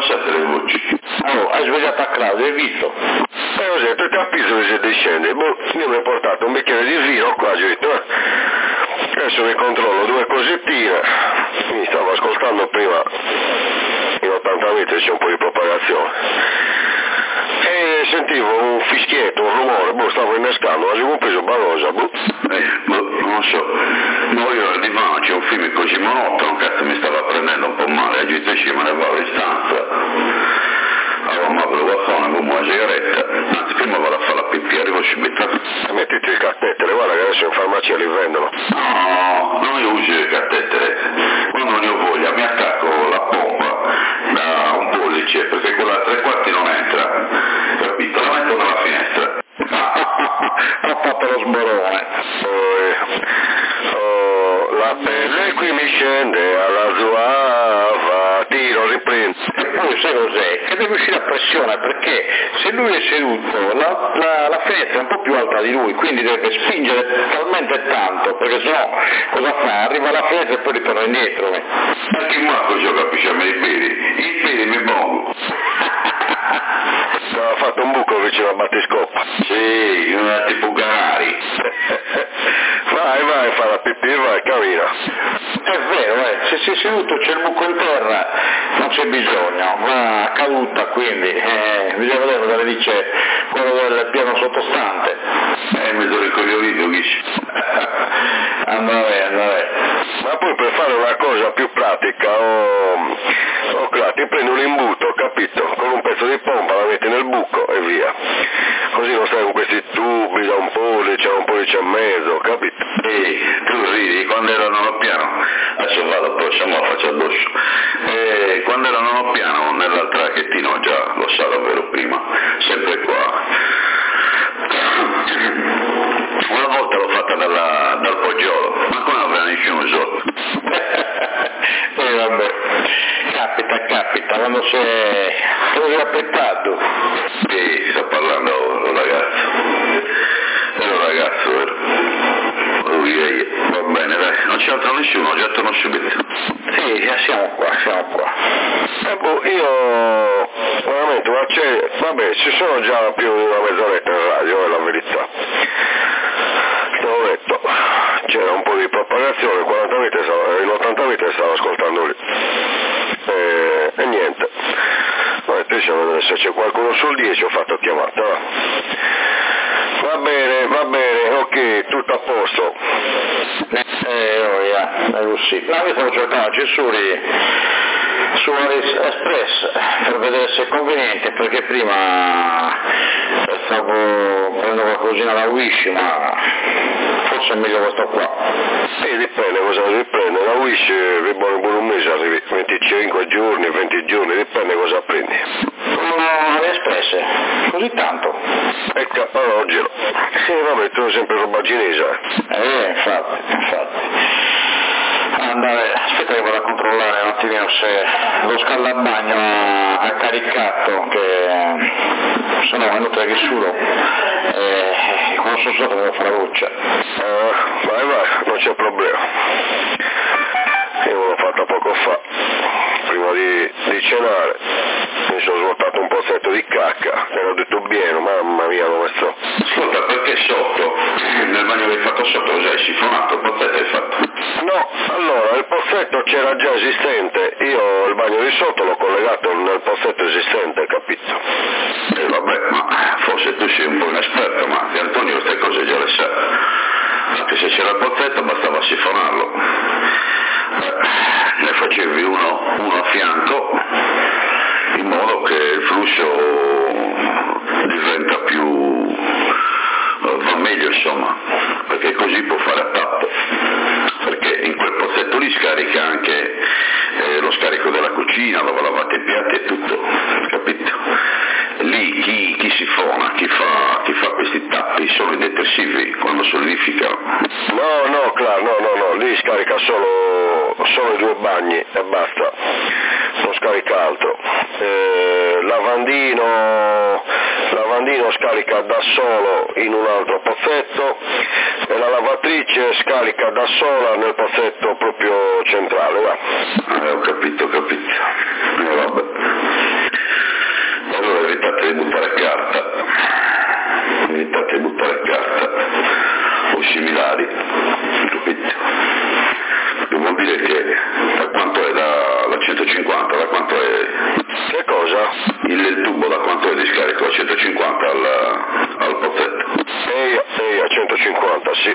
abbassate le voci. Oh, hai svegliato a Claudio, hai visto? Ho detto, ti avviso che si discende. Io mi ho portato un bicchiere di vino qua, ho detto, adesso mi controllo 2 cosettine. Mi stavo ascoltando prima in 80 metri, c'è un po' di propagazione. E sentivo un fischietto, un rumore, stavo innescando, avevo preso Barrosa, non so, no, io al divano c'è un film così monotono, cazzo mi stava prendendo un po' male, agito ci me ne vado in stanza, allora mi apro la fame, fumo una sigaretta, anzi prima vado a fare la pipì, arrivo subito. Mettiti le cattetere, guarda che adesso in farmacia li vendono. No, non io uso le cattetere, quando ne ho voglia mi attacco la pompa da un pollice, perché quella a 3/4 non entra, capito? La metto dalla finestra. Ha fatto lo sborone. La pelle qui mi scende alla zuava, tiro, riprendo. E poi sai cos'è? Che deve uscire a pressione, perché se lui è seduto la finestra è un po' più alta di lui, quindi deve spingere talmente tanto, perché sennò cosa fa? Arriva alla finestra e poi ritorna indietro. Anche in Marco io capisce a me i piedi mi pongo. Ha fatto un buco vicino a battiscoppa. Sì, tipo Garari. Vai, fa la pipì, vai, cammina. È vero, se sei seduto c'è il buco in terra, non c'è bisogno, va caduta, quindi bisogna vedere cosa le dice quello del piano sottostante. Mi sono ricoglionito, Ghisci. Andare. Ma poi per fare una cosa più pratica, ti prendi un imbuto, capito? Con un pezzo di pompa la metti nel buco e via. Così non stai con questi tubi da un pollice e mezzo, capito? Tu ridi, quando ero al piano, adesso vado addosso, ma faccio addosso. Quando ero al piano, nel traghettino, già lo sa davvero prima, sempre qua. Una volta l'ho fatta dal poggiolo, ma come non aveva nessuno sotto? Vabbè, capita, quando si è così appettato. Sì, sta parlando un ragazzo. Era un ragazzo, vero? Va bene, dai, non c'è altro nessuno, già torno subito. Sì, siamo qua. Io veramente, vabbè, ci sono già più di una mezz'oretta in radio, è la verità. L'ho detto, c'era un po' di propagazione, in 80 metri stavo ascoltando lì. E niente. Ho detto, se c'è qualcuno sul 10 ho fatto chiamata. Va bene, ok, tutto a posto. Sì. No, io stavo cercando accessori su Express per vedere se è conveniente, perché prima stavo prendendo qualcosina da Wish, ma forse è meglio questo qua. Sì, dipende cosa si prende, la Wish vi buono un mese arrivi, 25 giorni, 20 giorni, dipende cosa prendi. No, Express, così tanto. E orologio. Sì, vabbè, tu sempre roba cinese. Infatti. Aspetta che vado a controllare un attimino se lo scaldabagno ha caricato, che se no è inutile che sudo, quando sono stato devo fare la doccia. Vai, non c'è problema. Io l'ho fatta poco fa, prima di cenare, mi sono svuotato un pozzetto di cacca, ero detto bene, mamma mia come sto. Ascolta, perché sotto, nel bagno che hai fatto sotto, cosa hai sifonato, il pozzetto hai fatto? No, allora, il pozzetto c'era già esistente, io il bagno di sotto l'ho collegato nel pozzetto esistente, capito? Vabbè, ma forse tu sei un po' inesperto, ma di Antonio queste cose già le sa. Anche se c'era il pozzetto bastava sifonarlo. Ne facevi uno a fianco, in modo che il flusso diventa va meglio, insomma, perché così può fare a tappo, perché in quel pozzetto lì scarica anche lo scarico della cucina, dove lavate i piatti e tutto, capito? Lì chi sifona, chi fa questi tappi sono i detersivi quando solidificano. No, Claro, no, lì scarica solo i 2 bagni e basta, non scarica altro. Lavandino scarica da solo in un altro pozzetto e la lavatrice scarica da sola nel pozzetto proprio centrale. Ho capito. Vabbè. sì.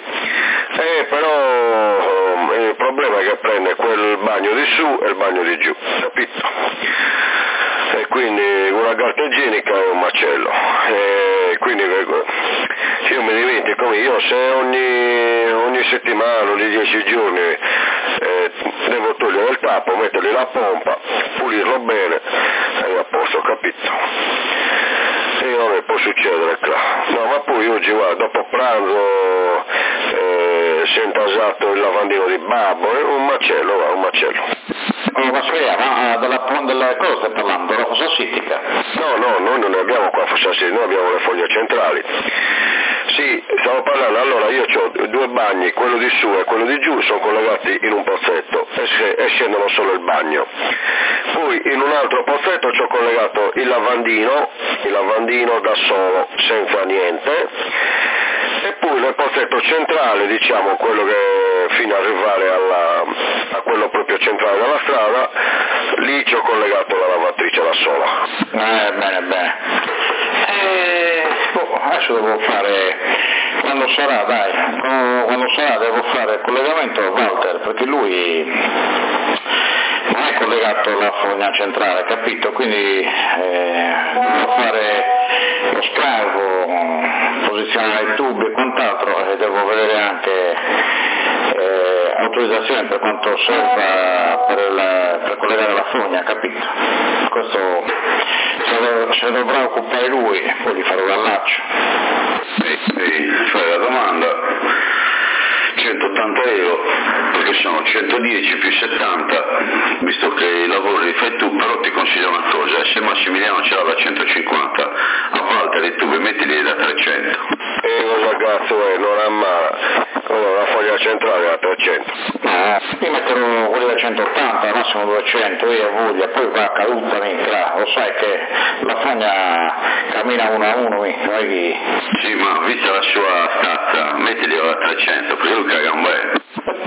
Però il problema è che prende quel bagno di su e il bagno di giù, capito? E quindi una carta igienica è un macello. E quindi io mi dimentico, io se ogni settimana, ogni 10 giorni devo togliere il tappo, mettergli la pompa, pulirlo bene e a posto, capito? E non mi può succedere qua. No, ma poi oggi guarda, dopo pranzo si è intasato il lavandino di babbo, è un macello, un macello. Ma speriamo, della cosa stai parlando, della fossa settica? No, noi non ne abbiamo qua fossa settica, noi abbiamo le foglie centrali. Sì, stavo parlando, allora io ho 2 bagni, quello di su e quello di giù sono collegati in un pozzetto e scendono solo il bagno. Poi in un altro pozzetto ci ho collegato il lavandino da solo, senza niente, e poi nel pozzetto centrale, diciamo quello che fino ad arrivare a quello proprio centrale della strada, lì ci ho collegato la lavatrice da sola. Bene. Adesso devo fare, quando sarà devo fare il collegamento a Walter, perché lui non è collegato alla fogna centrale, capito? Quindi devo fare lo scavo, posizionare i tubi e quant'altro, e devo vedere anche autorizzazione per quanto serva per collegare la fogna, capito? Questo se dovrà occupare lui, poi gli farò l'allaccio. Fai la domanda, 180 euro, perché sono 110 più 70, visto che i lavori li fai tu, però ti consiglio una cosa, se Massimiliano ce l'ha da 150, a Walter i tubi mettili da 300. E cosa cazzo è? Non ha male. Allora, la foglia centrale è da 300. Io metterò quelli da 180, al massimo 200, io voglia, poi va caduta minchia, lo sai che la fogna cammina uno a uno, noi. Sì, ma vista la sua stazza, mettili da 300, perché lui caga un bel.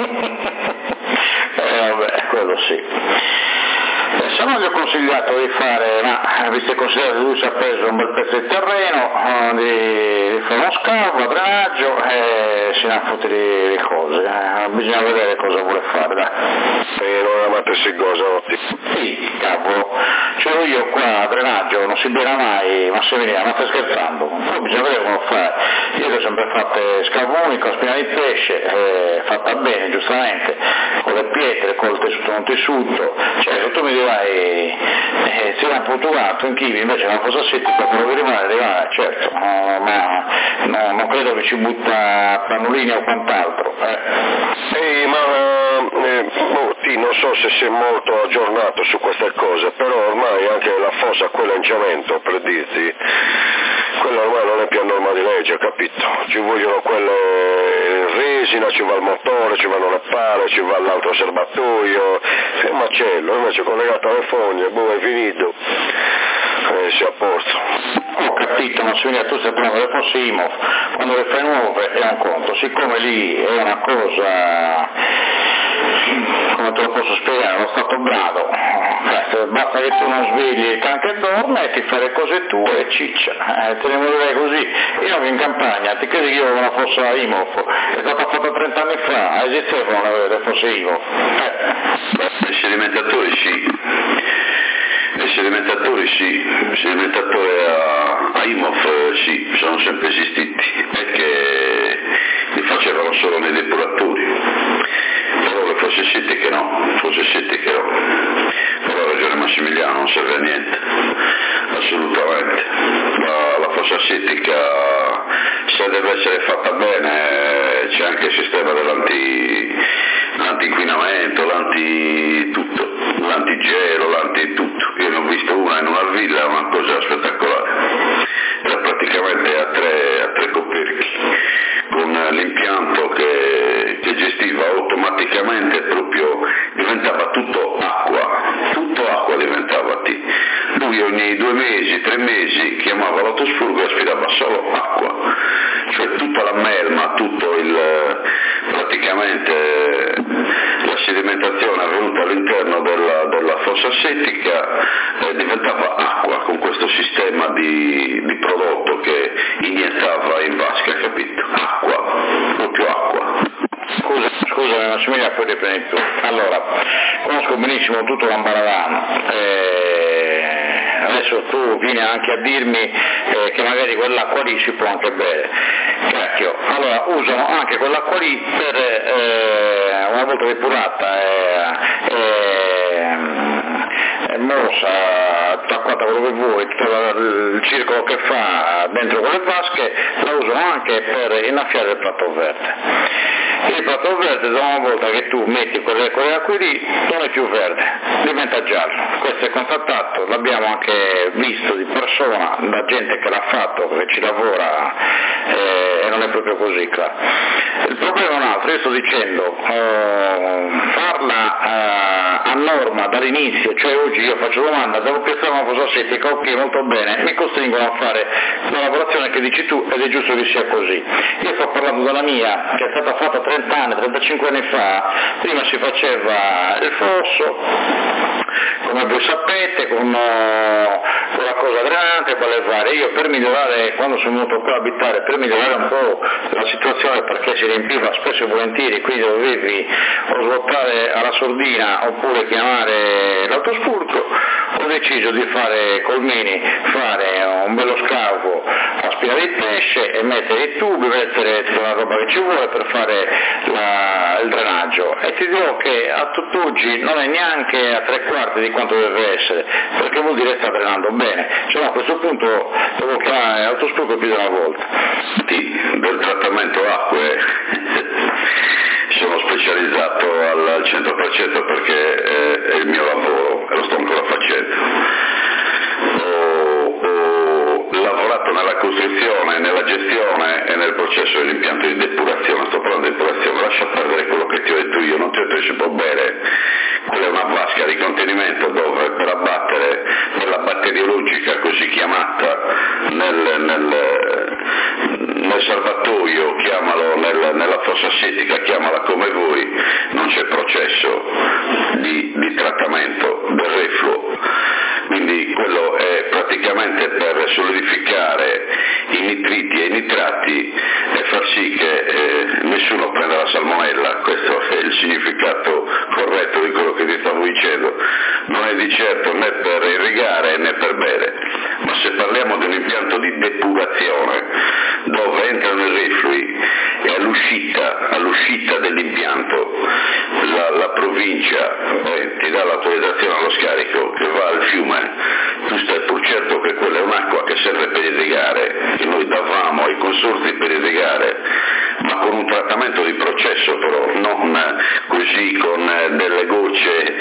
Vabbè, quello sì. Se no gli ho consigliato di fare, visto che considerato che lui si è preso un bel pezzo di terreno, di fare uno scavo, drenaggio e si ne ha fottuto le cose, bisogna vedere cosa vuole fare, dai. E non amate queste cose, ottimo. Sì, cavolo, c'ero io qua a drenaggio, non si bene mai, Massimiliano, ma stai scherzando? Poi bisogna vedere come fare. Io le ho sempre fatte scavo unico, spina di pesce, fatta bene, giustamente, con le pietre, col tessuto non tessuto, cioè se tu mi dirai si era imputurato in Kiwi, invece una cosa settica, quello che rimane, certo, ma non credo che ci butta pannolini o quant'altro. Non so se sei molto aggiornato su queste cose, però ormai anche la fossa, quella in cemento, per dirti, quella ormai non è più a norma di legge, capito? Ci vogliono quelle in resina, ci va il motore, ci vanno le pale, ci va l'altro serbatoio, è un macello, invece collegato alle foglie, è finito, si è a posto. Ho capito, ma se tu stai parlando delle fosse IMOF, quando le fai nuove è un conto, siccome lì è una cosa, come te lo posso spiegare, lo stato brado, basta che tu non svegli il can che dorme e ti fai le cose tue e ciccia, te ne vorrei così. Io in campagna, ti credi che io avevo una fossa IMOF, è stata fatta 30 anni fa, esistevano le fosse IMOF. I sedimentatori sì. I sedimentatori a IMOF sì, sono sempre esistiti, perché li facevano solo nei depuratori, però le fosse settiche no, però ha ragione Massimiliano, non serve a niente, assolutamente. La fossa settica, se deve essere fatta bene, c'è anche il sistema dell'anti-inquinamento, l'antigelo, l'anti-tutto. Io ne ho visto una in una villa, una cosa spettacolare, era praticamente a tre coperchi, con l'impianto che gestiva automaticamente, proprio diventava tutto acqua diventava. Lui ogni 2 mesi, 3 mesi chiamava l'autosfurgo e aspirava solo acqua, cioè tutta la melma, praticamente la sedimentazione avvenuta all'interno della fossa settica diventava acqua, con questo sistema di prodotto che iniettava in vasca, capito? Acqua. molto più acqua. Scusami Massimiliano, poi riprendi tu. Allora, conosco benissimo tutto l'Ambaradan, adesso tu vieni anche a dirmi che magari quell'acqua lì si può anche bere. Cacchio, allora usano anche quell'acqua lì per, una volta depurata mossa, acquata quello che vuoi, tutto il circolo che fa dentro quelle vasche, la usano anche per innaffiare il platò verde. Il platò verde, da una volta che tu metti quelle acque lì, non è più verde, diventa giallo. Questo è constatato, l'abbiamo anche visto di persona, da gente che l'ha fatto, che ci lavora, e non è proprio così, claro. Il problema è un altro, io sto dicendo, farla a norma dall'inizio, cioè oggi io faccio domanda, devo pensare a una cosa settica, ok, molto bene, mi costringono a fare la lavorazione che dici tu ed è giusto che sia così. Io sto parlando della mia, che è stata fatta 30 anni, 35 anni fa, prima si faceva il fosso, come voi sapete, con la cosa drenante, quale fare. Io per migliorare, quando sono venuto qua a abitare, per migliorare un po' la situazione, perché si riempiva spesso e volentieri, quindi dovevi o svuotare alla sordina oppure chiamare l'autospurgo, ho deciso di fare col mini, fare un bello scavo, aspirare il pesce e mettere i tubi, mettere tutta la roba che ci vuole per fare il drenaggio, e ti dirò che a tutt'oggi non è neanche a 3/4 di quanto deve essere, perché vuol dire che sta drenando bene, cioè a questo punto devo chiamare l'autospurgo più di una volta. Del trattamento acque sono specializzato al 100% perché è il mio lavoro e lo sto ancora facendo. Ho lavorato nella costruzione, nella gestione e nel processo dell'impianto di depurazione, sto parlando di depurazione, lascia perdere quello che ti ho detto io, non ti ho detto che si può bere, quella è una vasca di contenimento dove per abbattere nella batteriologica così chiamata, nel serbatoio, chiamalo nella fossa settica, chiamala come vuoi, non c'è processo di trattamento del refluo. Quindi quello è praticamente per solidificare i nitriti e i nitrati e far sì che nessuno prenda la salmonella. Questo è il significato corretto di quello che ti stavo dicendo. Non è di certo né per irrigare né per bere, ma se parliamo di un impianto di depurazione dove entrano i reflui e all'uscita dell'impianto la provincia ti dà l'autorizzazione allo scarico che va al fiume, tu stai pur certo che quella è un'acqua che serve per irrigare, che noi davamo ai consorzi per irrigare, ma con un trattamento di processo però, non così con delle gocce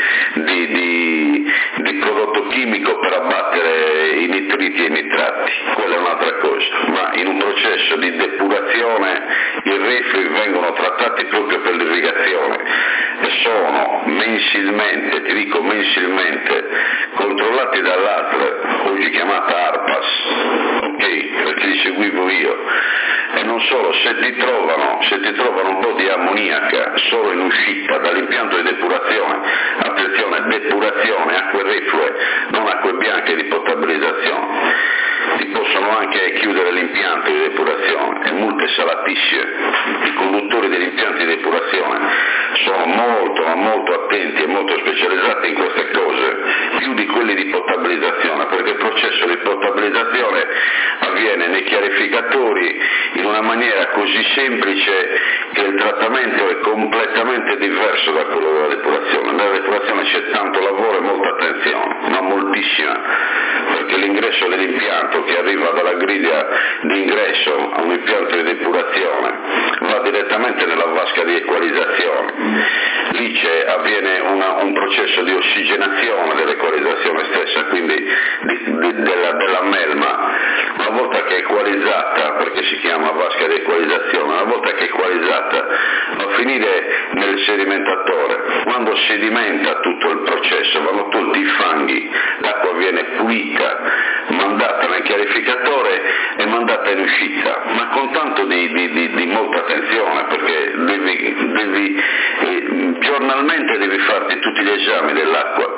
di prodotto chimico per abbattere i nitriti e i nitrati, quella è un'altra cosa, ma in un processo di depurazione i reflui vengono trattati proprio per l'irrigazione e sono mensilmente, ti dico mensilmente, controllati dall'ASL, oggi chiamata ARPAS, ok, perché li seguivo io, e non solo, se ti trovano un po' di ammoniaca solo in uscita dall'impianto di depurazione, attenzione, depurazione, acque reflue, non acque bianche di potabilizzazione, ti possono anche chiudere l'impianto di depurazione e multe salatissime. I conduttori degli impianti di depurazione sono molto ma molto attenti e molto specializzati in queste cose, più di quelli di potabilizzazione, perché il processo di potabilizzazione avviene nei chiarificatori in una maniera così semplice che il trattamento è completamente diverso da quello della depurazione. Nella depurazione c'è tanto lavoro e molta attenzione, ma moltissima, perché l'ingresso dell'impianto che arriva dalla griglia di ingresso a un impianto di depurazione va direttamente nella vasca di equalizzazione. Lì avviene un processo di ossigenazione dell'equalizzazione stessa, quindi della melma. Una volta che è equalizzata, perché si chiama vasca di equalizzazione, una volta che è equalizzata va a finire nel sedimentatore. Quando sedimenta tutto il processo, vanno tolti i fanghi, l'acqua viene pulita, mandata nel chiarificatore e mandata in uscita, ma con tanto di molta attenzione, perché giornalmente devi farti tutti gli esami dell'acqua e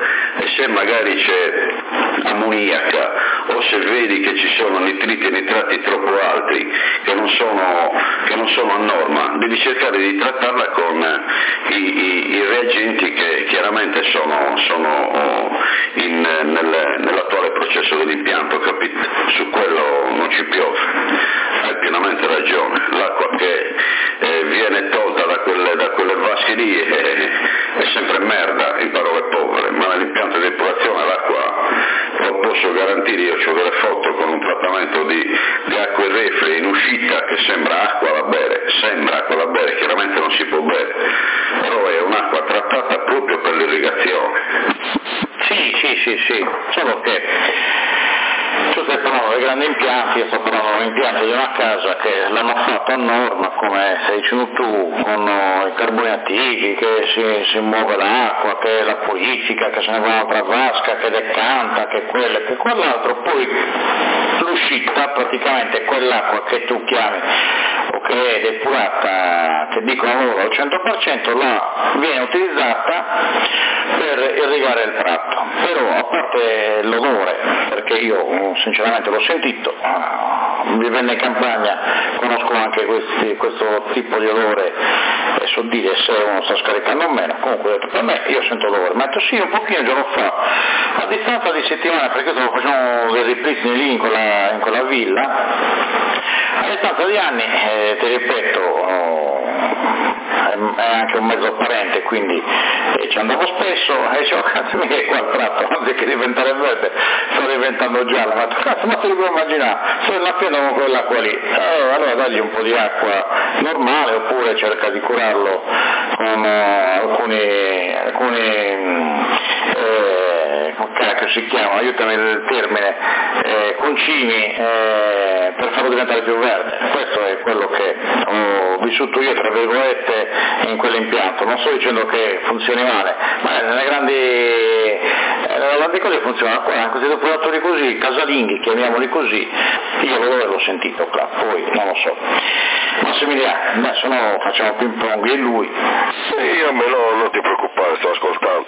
se magari c'è ammoniaca o se vedi che ci sono nitriti e nitrati troppo alti che non sono a norma, devi cercare di trattarla con i reagenti che chiaramente sono nell'attuale processo dell'impianto, capito? Su quello non ci piove, hai pienamente ragione. L'acqua che viene tolta da quelle vasche lì è sempre merda, in parole povere, ma nell'impianto di depurazione l'acqua lo posso garantire, io ho delle foto con un trattamento di acque reflue in uscita che sembra acqua da bere, chiaramente non si può bere, però è un'acqua trattata proprio per l'irrigazione. Sì, solo che tu stai parlando dei grandi impianti, io sto parlando di un impianto di una casa che l'hanno fatto a norma, come stai dicendo tu, con i carboni attivi, che si muove l'acqua, che la purifica, che se ne va un'altra vasca, che decanta, che quello e che quell'altro, poi l'uscita praticamente è quell'acqua che tu chiami o che è depurata, che dicono loro al 100%, viene utilizzata per irrigare il prato. Però a parte l'odore, perché io sinceramente l'ho sentito, vivendo in campagna conosco anche questo tipo di odore e so dire se uno sta scaricando o meno, comunque per me io sento l'odore, ma sì, un pochino un giorno fa, a distanza di settimane, perché stavo facendo dei ripristini lì in quella villa, a distanza di anni, ti ripeto, è anche un mezzo parente, quindi ci andavo spesso e dicevo, cazzo mica qua il tratto, anziché diventare verde sta diventando giallo, ma cazzo, ma te lo puoi immaginare, se la pieno con quell'acqua lì, allora dagli un po' di acqua normale, oppure cerca di curarlo con alcuni come cacchio si chiama, aiutami il termine, concimi, per farlo diventare più verde. Questo è quello che ho vissuto io, tra virgolette, in quell'impianto. Non sto dicendo che funzioni male, ma nelle grandi cose funzionano, questi depuratori così, casalinghi, chiamiamoli così, io l'ho sentito qua, poi non lo so. Massimiliano, adesso no, facciamo ping pong io e lui. Sì, a me non ti preoccupare, sto ascoltando.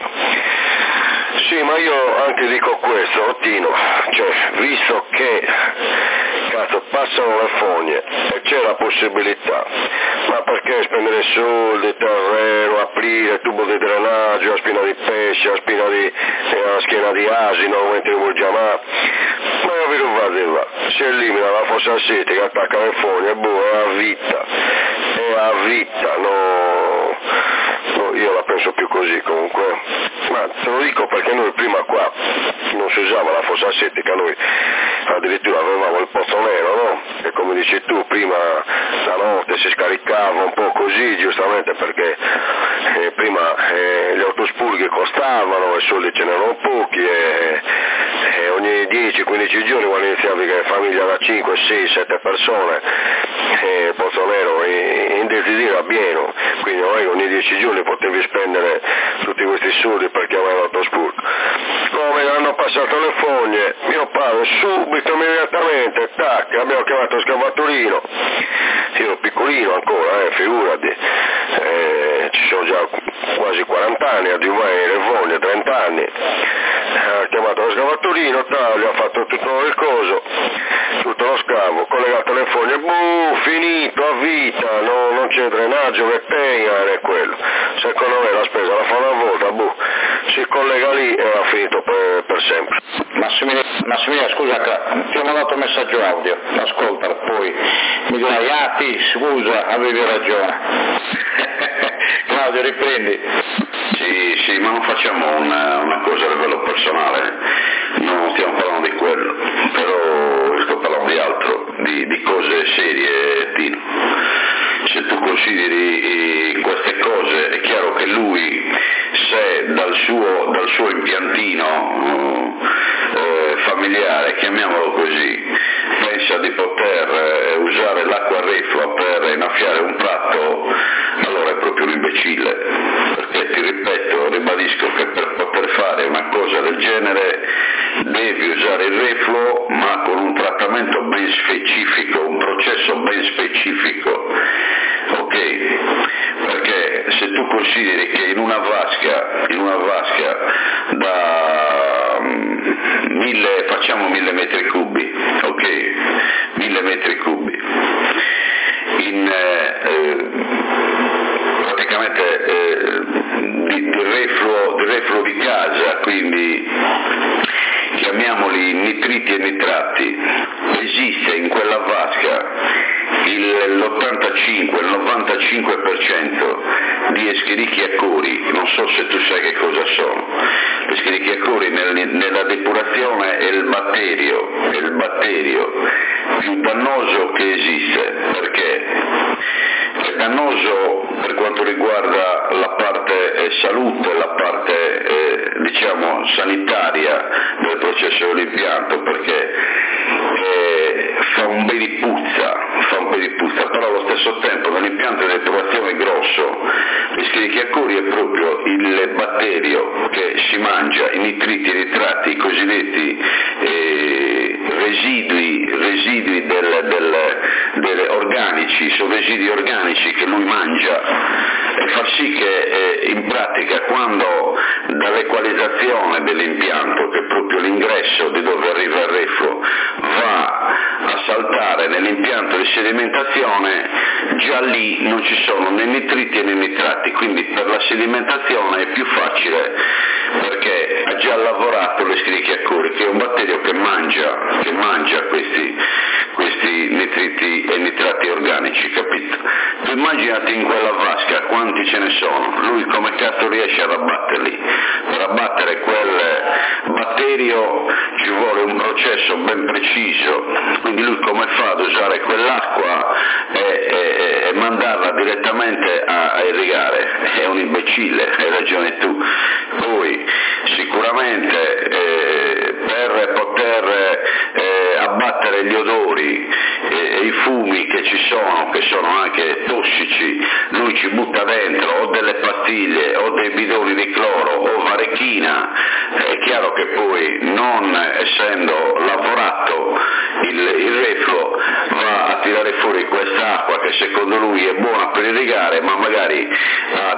Sì, ma io anche dico questo, Ottino, cioè, visto che passano le fogne e c'è la possibilità, ma perché spendere soldi, terreno, aprire tubo di drenaggio, a spina di pesce, a schiena di asino, aumenti di chiamare, ma io vi devo dire, si elimina la fossa settica, attacca le fogne, è a vita, no, io la penso più così comunque, ma te lo dico perché noi prima qua non si usava la fossa settica, noi addirittura avevamo il pozzo nero, no? E come dici tu, prima la notte si scaricava un po' così, giustamente perché prima gli autospurghi costavano e soldi ce n'erano pochi e ogni 10-15 giorni quando iniziavi che famiglia da 5, 6, 7 persone, il pozzo nero in desiderio a pieno, quindi ogni 10 giorni potevi spendere tutti questi soldi per chiamare l'autospurgo. Come hanno passato le fogne, mio padre subito, immediatamente, tac, abbiamo chiamato il scavatorino, io ero piccolino ancora, figurati, ci sono già quasi 40 anni, a Giovanni le fogne, 30 anni, ha chiamato lo scavatorino, gli ha fatto tutto il coso, tutto lo scavo, collegato le fogne, finito a vita, non c'è drenaggio che tenga né quello, secondo me la spesa la fa una volta, si collega lì e ha finito per sempre. Massimiliano, scusa, ti ho mandato un messaggio audio, ascolta, poi mi dirai, scusa, avevi ragione. Claudio, riprendi. Sì, ma non facciamo una cosa a livello personale, non stiamo parlando di quello, però sto parlando di altro, di cose serie, Tino. Se tu consideri queste cose, è chiaro che lui, se dal suo impiantino familiare, chiamiamolo così, pensa di poter usare l'acqua reflua per innaffiare un prato, allora è proprio un imbecille, perché ti ripeto, ribadisco che per poter fare una cosa del genere devi usare il refluo, ma con un trattamento ben specifico, un processo ben specifico, ok? Perché perché se tu consideri che in una vasca da 1000 metri cubi, ok, 1000 metri cubi, praticamente di refluo di casa, quindi chiamiamoli nitriti e nitratti, esiste in quella vasca l'85, il 95% di escherichia-coli. Non so se tu sai che cosa sono. L'escherichia-coli nella depurazione è il batterio più dannoso che esiste, perché è dannoso per quanto riguarda la parte salute, la parte sanitaria del processo dell'impianto, perché fa un bel di puzza, però allo stesso tempo nell'impianto di depurazione grosso l'escherichia-coli è proprio il batterio che si mangia i nitriti e nitratti, i cosiddetti residui delle organici, sono residui organici che lui mangia, e fa sì che in pratica quando dall'equalizzazione dell'impianto, che è proprio l'ingresso di dove arriva il refluo, va a saltare nell'impianto di sedimentazione, già lì non ci sono né nitriti né nitratti, quindi per la sedimentazione è più facile, perché ha già lavorato l'escherichia-coli, che è un batterio che mangia questi nitriti e nitratti organici, capito? Tu immaginati in quella vasca quanti ce ne sono, lui come cazzo riesce ad abbatterli? Per abbattere quel batterio ci vuole un processo ben preciso, quindi lui come fa ad usare quell'acqua e mandarla direttamente a irrigare? È un imbecille, hai ragione tu. Poi sicuramente per poter abbattere gli odori e i fumi che ci sono, che sono anche tossici, lui ci butta dentro o delle pastiglie o dei bidoni di cloro o varechina. È chiaro che poi, non essendo lavorato il refluo, va a tirare fuori quest'acqua che secondo lui è buona per irrigare, ma magari ha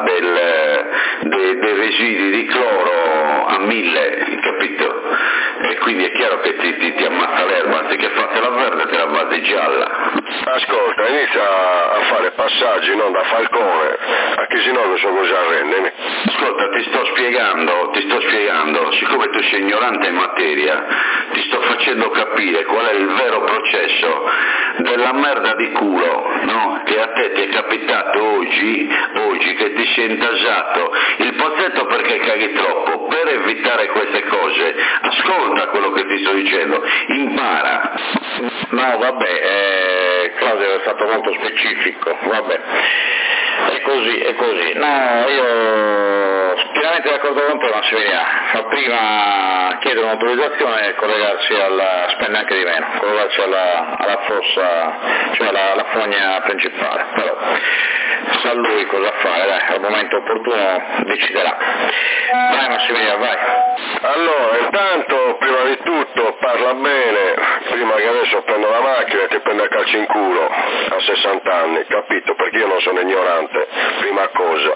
dei residui di cloro a 1000, capito? E quindi è chiaro che ti ammazza l'erba, anziché fartela verde te la fate gialla. Ascolta, inizia a fare passaggi non da falcone, a chi si no non so cosa arrendere. Ascolta, ti sto spiegando, siccome tu sei ignorante in materia, ti sto facendo capire qual è il vero processo della merda di culo, no? Che a te ti è capitato oggi che ti sei intasato il pozzetto perché caghi troppo. Per evitare queste cose, ascolta quello che ti sto dicendo, impara. No, vabbè, Claudio è stato molto specifico, vabbè, è così. No, io pienamente d'accordo con te, Massimiliano, fa prima chiedere un'autorizzazione e collegarsi spende anche di meno, collegarsi alla fossa, cioè alla fogna principale, però sa lui cosa fare, dai, al momento opportuno deciderà. Vai Massimiliano, vai. Allora, intanto, prima di tutto, parla bene, prima che adesso prendo la macchina e ti prendo a calci in culo a 60 anni, capito? Perché io non sono ignorante, prima cosa.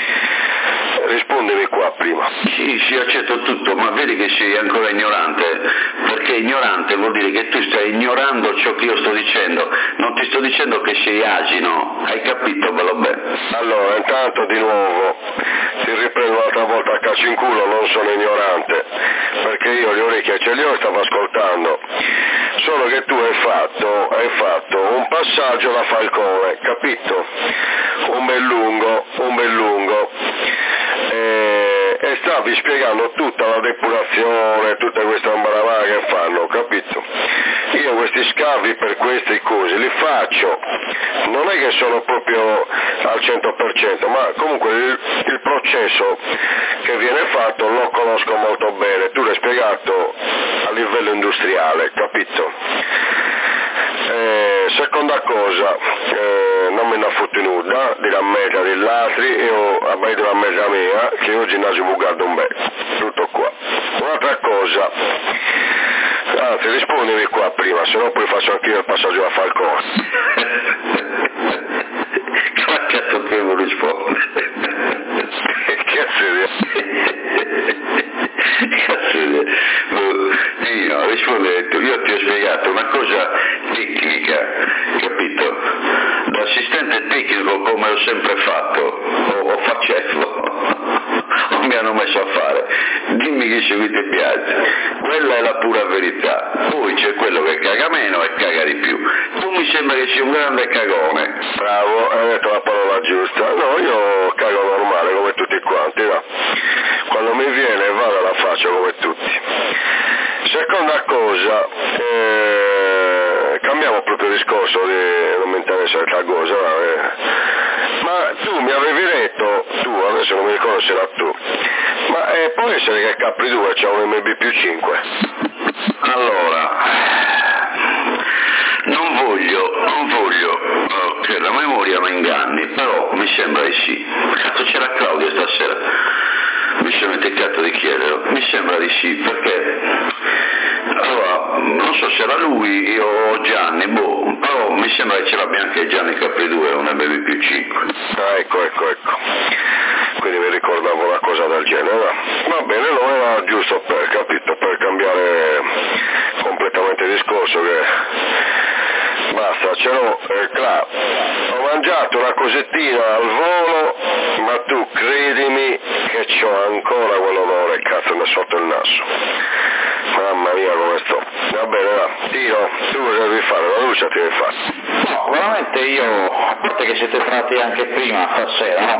Rispondimi qua prima. Sì, accetto tutto, ma vedi che sei ancora ignorante, perché ignorante vuol dire che tu stai ignorando ciò che io sto dicendo, non ti sto dicendo che sei asino, hai capito bello bene? Allora, intanto di nuovo, ti riprendo un'altra volta a calci in culo, non sono ignorante, perché io le orecchie ce le ho e stavo ascoltando, solo che tu hai fatto un passaggio da falcone, capito? Un bel lungo, e stavi spiegando tutta la depurazione, tutte queste ambaravà che fanno, capito? Io questi scavi per queste cose li faccio, non è che sono proprio al 100%, ma comunque il processo che viene fatto lo conosco molto bene, tu l'hai spiegato a livello industriale, capito? Seconda cosa, non me ne fotti nulla della meta degli altri, io abito la meta mia che oggi nasce bugato un bel, tutto qua. Un'altra cosa, anzi rispondimi qua prima, se no poi faccio anch'io il passaggio da falcone. Cazzo devo rispondere? Risponde, io ti ho spiegato una cosa tecnica, capito? Da assistente tecnico come ho sempre fatto, o facevo, o mi hanno messo a fare. Dimmi che se ti piace, quella è la pura verità. Poi c'è quello che caga meno e caga di più. Tu mi sembra che sia un grande cagone. Bravo, hai detto la parola giusta. No, io cago normale come tutti quanti, no? Quando mi viene vado la faccio come tutti. Seconda cosa, cambiamo proprio discorso, non mi interessa questa cosa, ma tu mi avevi detto, adesso non mi ricordo se era tu, ma può essere che Capri 2 c'ha un MB più 5? Allora, non voglio che la memoria mi inganni, però mi sembra di sì. Cazzo, c'era Claudio stasera, mi sono dimenticato di chiederlo, mi sembra di sì, perché allora, non so se era lui, io o Gianni, però mi sembra che ce l'abbia anche Gianni Capri 2, un MB più 5. Ecco. Quindi mi ricordavo una cosa del genere. Va bene, no, era giusto per cambiare completamente il discorso, che basta, ce l'ho, ho mangiato una cosettina al volo, ma tu credimi che c'ho ancora quell'odore, cazzo, mi sotto il naso. Mamma mia come sto. Va bene, va. Tino, tu cosa devi fare? La luce ti devi fare? No, veramente io, a parte che siete tratti anche prima stasera, no?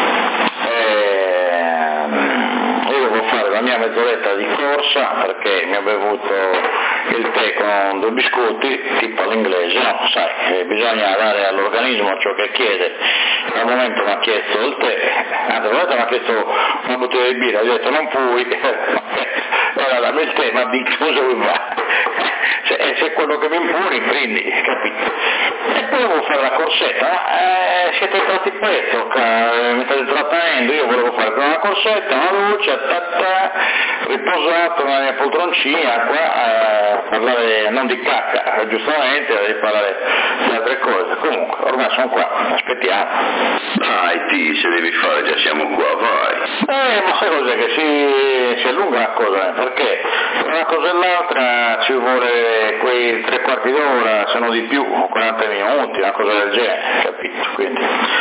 Io devo fare la mia mezz'oretta di corsa perché mi ho bevuto il tè con 2 biscotti, tipo all'inglese, no? Sai, bisogna dare all'organismo ciò che chiede. Al momento mi ha chiesto il tè, anzi mi ha chiesto una bottiglia di birra, ho detto non puoi, era dammi il tè, ma di cosa vuoi fare? Se è quello che mi imponi, prendi, capito? E poi devo fare la corsetta, siete tratti presto, mi state trattenendo, io volevo fare una corsetta, una luce, riposato nella mia poltroncina qua, parlare non di cacca, giustamente, devi parlare di altre cose. Comunque, ormai sono qua, aspettiamo. Dai, se devi fare, già siamo qua, vai. Ma sai cos'è che si allunga la cosa, perché una cosa e l'altra ci vuole quei 3/4 d'ora, se non di più, 40 minuti, una cosa del genere, capito? Quindi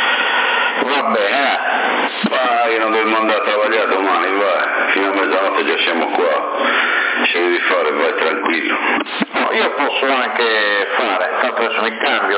va bene, vai, non devi mandare a travagliare domani, vai, fino a mezzanotte già siamo qua, se devi fare vai tranquillo. No, io posso anche fare, tanto adesso mi cambio,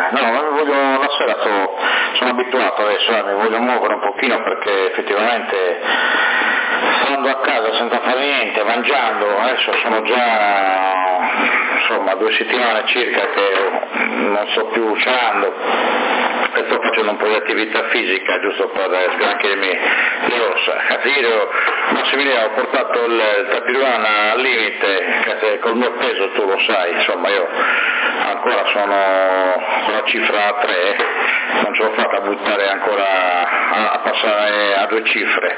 la sera sono abituato adesso, mi voglio muovere un pochino perché effettivamente stando a casa senza fare niente, mangiando, adesso sono già 2 settimane circa che non sto più usando e sto facendo un po' di attività fisica giusto per sgranchirmi le ossa. Ieri Massimiliano ho portato il tapirulana al limite, col mio peso tu lo sai, insomma io ancora sono con la cifra 3, non ce l'ho fatta a buttare ancora a passare a 2 cifre.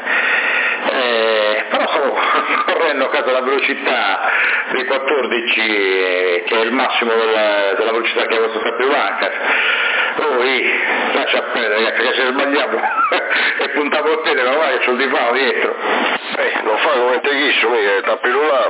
Però stavo correndo a casa la velocità dei 14 che è il massimo della velocità che avevo sul tapirulana. Poi lascia perdere che se sbagliamo e puntavo il piede ma vai sul divano dietro. Non fa come te ghisso, mica il tapirulana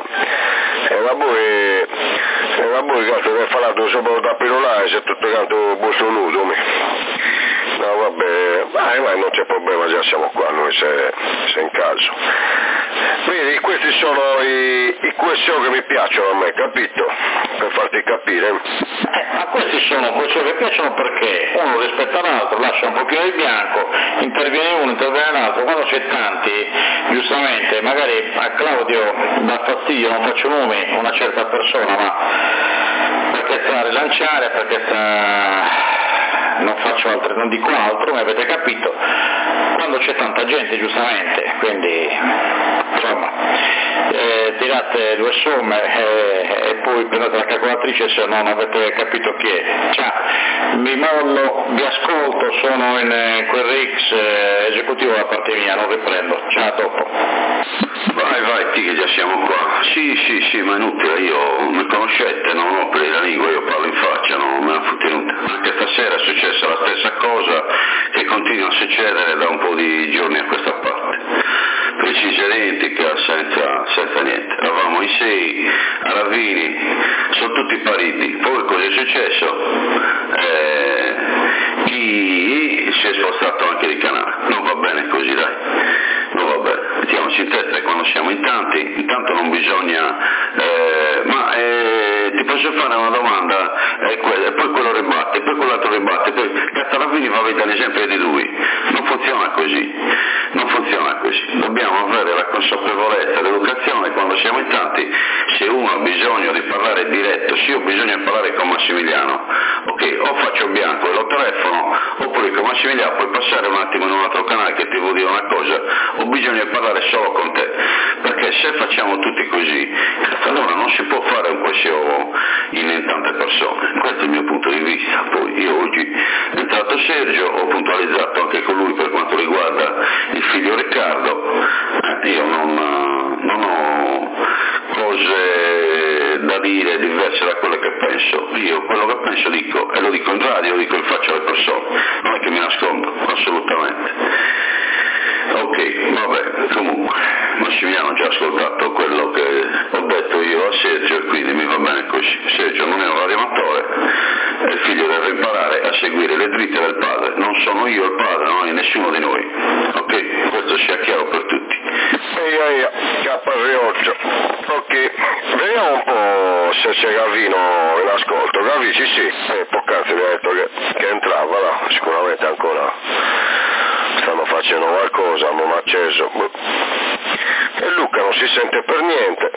la voi cazzo che hai fatto sopra il tapirulana e sei tutto canto busto nudo. No vabbè, vai, non c'è problema, già siamo qua noi se in caso. Vedi, questi sono i question che mi piacciono a me, capito? Per farti capire. Ma questi sono question che piacciono perché uno rispetto all'altro lascia un pochino di bianco, interviene uno, interviene l'altro, quando c'è tanti, giustamente, magari a Claudio dà fastidio, non faccio nomi, una certa persona, ma perché sta a rilanciare, perché non faccio altro, non dico altro, ma avete capito, quando c'è tanta gente giustamente, quindi insomma tirate 2 somme e poi prendete la calcolatrice se non avete capito chi è. Ciao, mi mollo, vi ascolto, sono in quel RX esecutivo da parte mia, non riprendo, ciao, a dopo. Vai, che già siamo qua. Sì, ma inutile, io mi conoscete, non ho per la lingua, io parlo in faccia, non me la fu tenuta. Anche stasera è successa la stessa cosa che continua a succedere da un po' di giorni a questa parte. a Ravini, sono tutti pariti. Poi cosa è successo? Chi si è spostato anche di canale, non va bene così, dai, non va bene, mettiamoci in testa che quando siamo in tanti, intanto non bisogna, ti posso fare una domanda, poi quello ribatte, poi quell'altro ribatte, poi Ravini va a vedere sempre di lui, non funziona così, dobbiamo avere la consapevolezza, l'educazione quando siamo in tanti, se uno ha bisogno di parlare diretto, se io ho bisogno di parlare con Massimiliano, ok, o faccio bianco e lo telefono, oppure con Massimiliano puoi passare un attimo in un altro canale che ti vuol dire una cosa, ho bisogno di parlare solo con te, perché se facciamo tutti così, allora non si può fare un qualsiasi in tante persone, questo è il mio punto di vista. Poi io oggi è entrato Sergio, ho puntualizzato anche con lui per quanto riguarda il figlio Riccardo, io non ho cose da dire diverse da quelle che penso, io quello che penso dico, e lo dico in radio, lo dico e faccio alle persone, non è che mi nascondo, assolutamente. Ok, vabbè, comunque, Massimiliano ha già ascoltato quello che ho detto io a Sergio e quindi mi va bene così. Sergio non è un radioamatore, il figlio deve imparare a seguire le dritte del padre, non sono io il padre, non è nessuno di noi, ok? Questo sia chiaro per tutti. K8, ok, vediamo un po' se c'è Gavino in ascolto. Gavici sì, poc'anzi mi ha detto che entrava là, sicuramente ancora stanno facendo qualcosa, hanno acceso. E Luca non si sente per niente.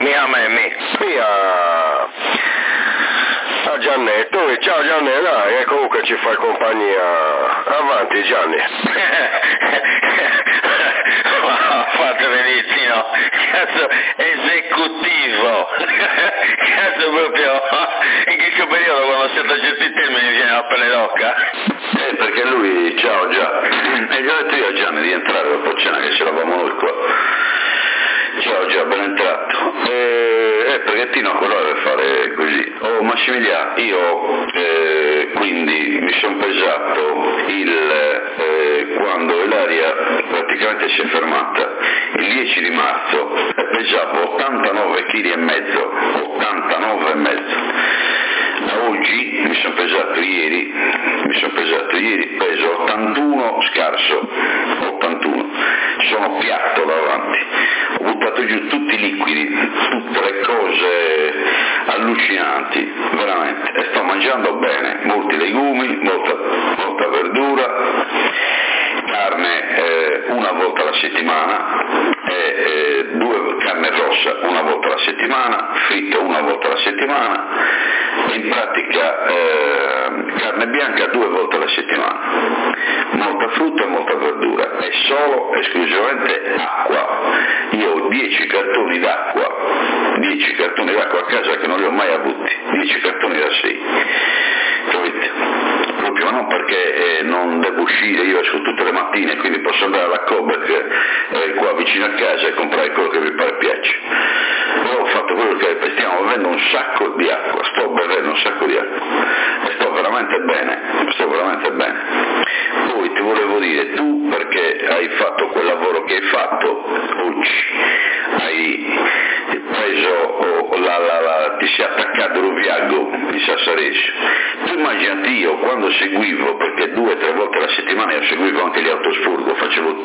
A Giannetto, e ciao Gianni, dai, e comunque ci fai compagnia. Avanti Gianni. Fatto benissimo, cazzo esecutivo, cazzo proprio, in che periodo quando sento certi termini viene la pelle d'oca? Perché lui, ciao già, e gli ho detto io a Gianni di entrare dopo cena che ce l'avamo noi qua. Ciao già, ben entrato. Perché Tino quello deve fare così. Oh Massimiliano, io quindi mi sono pesato quando Ilaria praticamente si è fermata il 10 di marzo e pesavo 89,5 kg, 89,5. Oggi mi sono pesato ieri, peso 81 scarso, 81, sono piatto davanti, ho buttato giù tutti i liquidi, tutte le cose allucinanti, veramente, e sto mangiando bene, molti legumi, molta verdura, carne una volta alla settimana, carne rossa una volta alla settimana, fritto una volta alla settimana, in pratica carne bianca 2 volte alla settimana, molta frutta e molta verdura e solo esclusivamente acqua. Io ho 10 cartoni d'acqua a casa che non li ho mai avuti, 10 cartoni da 6, capite? Proprio non perché non devo uscire, io esco tutte le mattine, quindi posso andare alla Cobek qua vicino a casa e comprare quello che mi pare piace. Però ho fatto quello che stiamo bevendo un sacco di acqua, sto bevendo un sacco di acqua e sto veramente bene. Poi ti volevo dire, tu perché hai fatto quel lavoro che hai fatto oggi, hai preso ti sei attaccato Ruviago in Sassarese. Tu immaginati io quando seguivo, perché 2 o 3 volte alla settimana io seguivo anche gli autospurgo, facevo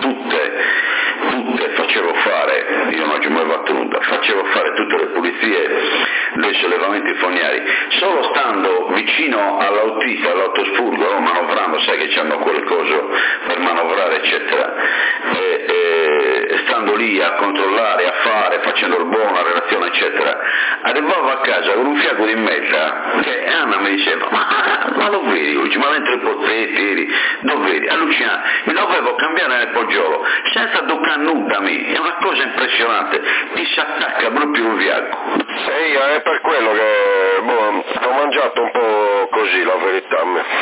fare, io non ci ho mai fatto nulla, facevo fare tutte le pulizie dei sollevamenti fognari, solo stando vicino all'autista, all'autospurgo, manovrando, sai che c'hanno quelle cose per manovrare eccetera, e stando lì a controllare, a fare, facendo il buono, la relazione eccetera, arrivavo a casa con un fiaco di mezza che Anna mi diceva ma lo vedi oggi, ma dentro i pozzetti, lo vedi, allucinante, mi dovevo cambiare nel poggiolo senza toccare nulla a me, è una cosa impressionante, ti si attacca proprio un fiaco. E io è per quello che ho mangiato un po' così, la verità,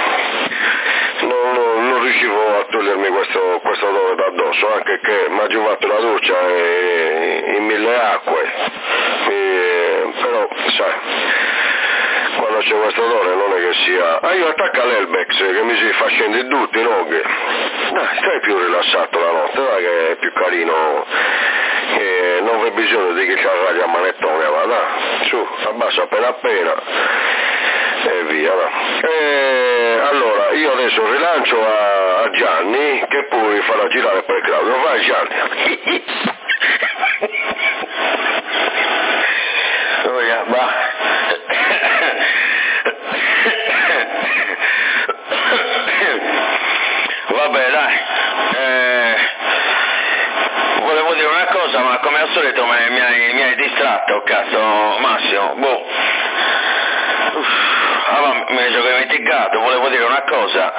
non riuscivo a togliermi questo odore da addosso, anche che mi ha giovato la doccia in 1000 acque, però sai, quando c'è questo odore non è che sia... io attacca l'Elbex che mi si fa scendere tutti, no? Dai, stai più rilassato la notte, dai che è più carino e non c'è bisogno di che c'ha la radio a manettone, va, no? Su, abbassa appena e via, va. Allora, io adesso rilancio a Gianni, che poi farà girare per Claudio. Vai Gianni. Vabbè, dai. Volevo dire una cosa, ma come al solito mi hai distratto, cazzo, Massimo. Boh. Me ne sono dimenticato, volevo dire una cosa.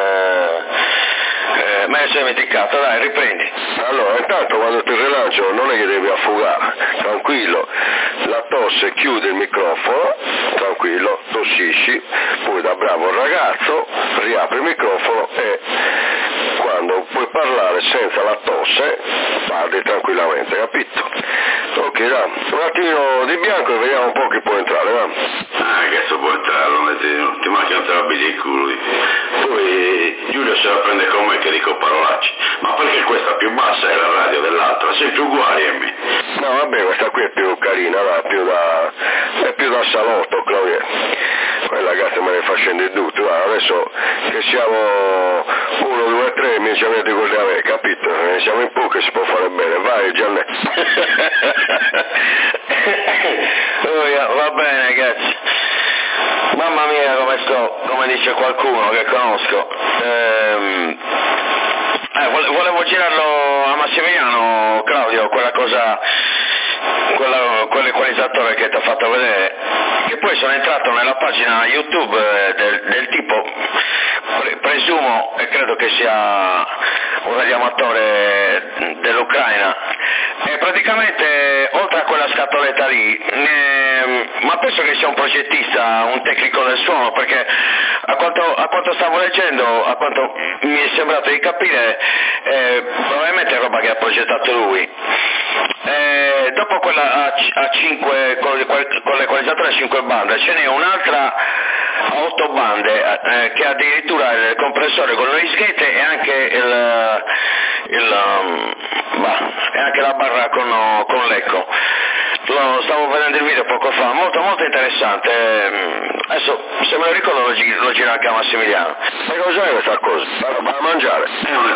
Me ne sono dimenticato, dai, riprendi. Allora, intanto quando ti rilancio non è che devi affogare, tranquillo, la tosse chiude il microfono, tranquillo, tossisci, poi da bravo ragazzo riapri il microfono e quando puoi parlare senza la tosse parli tranquillamente, capito? Ok, dai, un attimino di bianco e vediamo un po' chi può entrare, va? Che può entrare, non ti mancano trabili di culo. Poi Giulio se la prende con me che dico parolacce, ma perché questa più bassa è la radio dell'altra, sempre uguali a me. No, vabbè, questa qui è più carina, va, è più da salotto, Claudia. Quella ragazza me ne fa scendere tutto, va, adesso che siamo 1, 2, 3, mi ci avete con a me, capito? Siamo in poco che si può fare bene, vai Gianni. Va bene ragazzi. Mamma mia come sto, come dice qualcuno che conosco. Volevo girarlo a Massimiliano, Claudio, quella cosa, quell'equalizzatore che ti ho fatto vedere, che poi sono entrato nella pagina YouTube del tipo, presumo e credo che sia un radioamatore dell'Ucraina, e praticamente oltre a quella scatoletta lì, ma penso che sia un progettista, un tecnico del suono, perché a quanto stavo leggendo, a quanto mi è sembrato di capire, probabilmente è roba che ha progettato lui. Dopo quella a 5, con l'equalizzatore a 5 bande, ce n'è un'altra a 8 bande che ha addirittura il compressore con le risghette e anche e anche la barra con l'eco. Stavo vedendo il video poco fa, molto molto interessante. Adesso se me lo ricordo lo giro anche a Massimiliano. Ma cos'è questa cosa? Va a mangiare? È un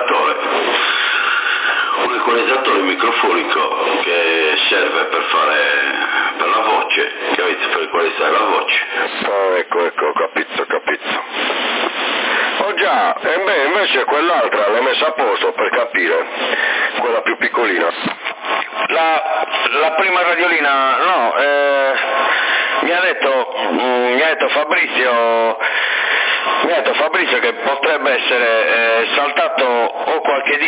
equalizzatore microfonico che serve per la voce, capito? Per equalizzare la voce. Ecco, capito. Oh già, e beh, invece quell'altra l'hai messa a posto per capire, quella più piccolina. La prima radiolina, no, mi ha detto Fabrizio che potrebbe essere saltato o qualche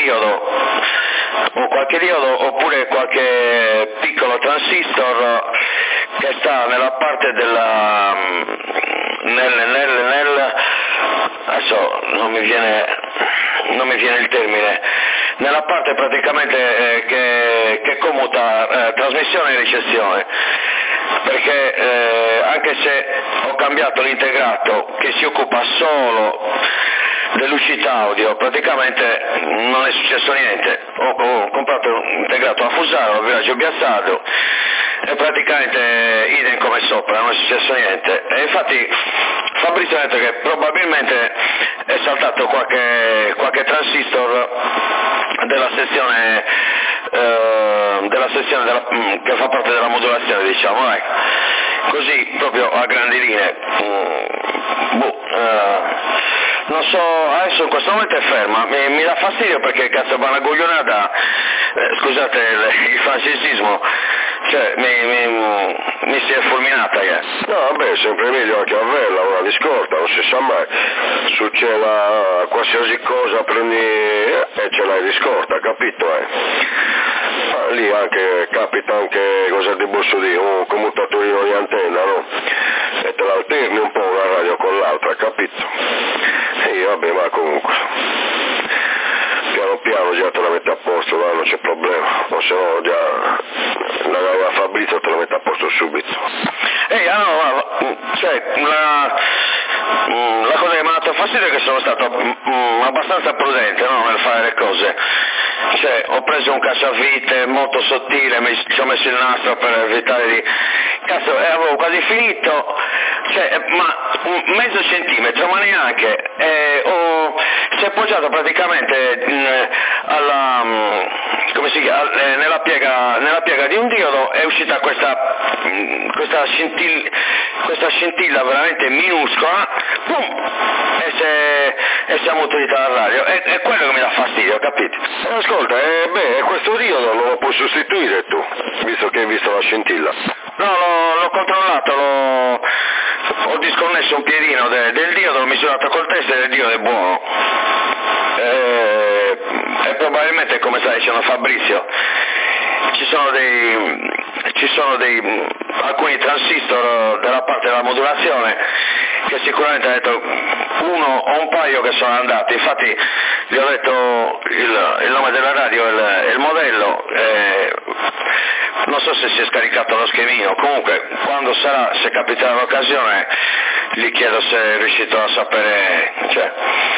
diodo oppure qualche piccolo transistor che sta nella parte della adesso non mi viene il termine, nella parte praticamente che commuta trasmissione e ricezione, perché anche se ho cambiato l'integrato che si occupa solo dell'uscita audio, praticamente non è successo niente. Ho comprato un integrato a Fusaro, a Villaggio Biassato, e praticamente idem come sopra, non è successo niente. E infatti Fabrizio ha detto che probabilmente è saltato qualche transistor della sezione che fa parte della modulazione, diciamo, dai. Così proprio a grandi linee. Non so, adesso in questo momento è ferma, mi dà fastidio perché cazzo va una guglionata, scusate il francesismo, cioè mi si è fulminata. No, vabbè, sempre meglio anche a vela, una di scorta, non si sa mai, succede qualsiasi cosa prendi e ce l'hai di scorta, capito? Lì anche capita anche, cosa ti posso dire, un commutatorino di antenna, no? E te l'alterni un po' una radio con l'altra, capito? Sì, vabbè, ma comunque piano già te la metti a posto, no? Non c'è problema, o se no già la Fabrizio te la mette a posto subito. Cioè la cosa che mi ha dato fastidio è che sono stato abbastanza prudente, no, nel fare le cose. cioè, ho preso un cacciavite molto sottile, ci ho messo il nastro per evitare di... Cazzo, avevo quasi finito, cioè, ma un mezzo centimetro, ma neanche, si è appoggiato praticamente come si chiama, nella piega di un diodo, è uscita questa scintilla veramente minuscola, pum, e siamo utilizzati alla radio, è quello che mi dà fastidio, capito? Ascolta, questo diodo non lo puoi sostituire tu, visto che hai visto la scintilla. No, l'ho controllato, ho disconnesso un piedino del diodo, l'ho misurato col test e il diodo è buono. E probabilmente, come sta dicendo Fabrizio, ci sono alcuni transistor della parte della modulazione che sicuramente ha detto un paio che sono andati, infatti gli ho detto il nome della radio e il modello, non so se si è scaricato lo schemino, comunque quando se capiterà l'occasione gli chiedo se è riuscito a sapere, cioè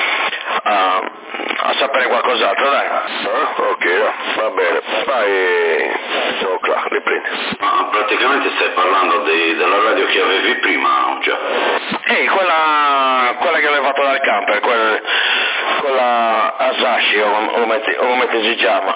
a sapere qualcos'altro, dai. Ok, va bene, vai, riprendi. Praticamente stai parlando della radio che avevi prima, già? Quella che avevo fatto dal camper, quella Asahi o come si chiama.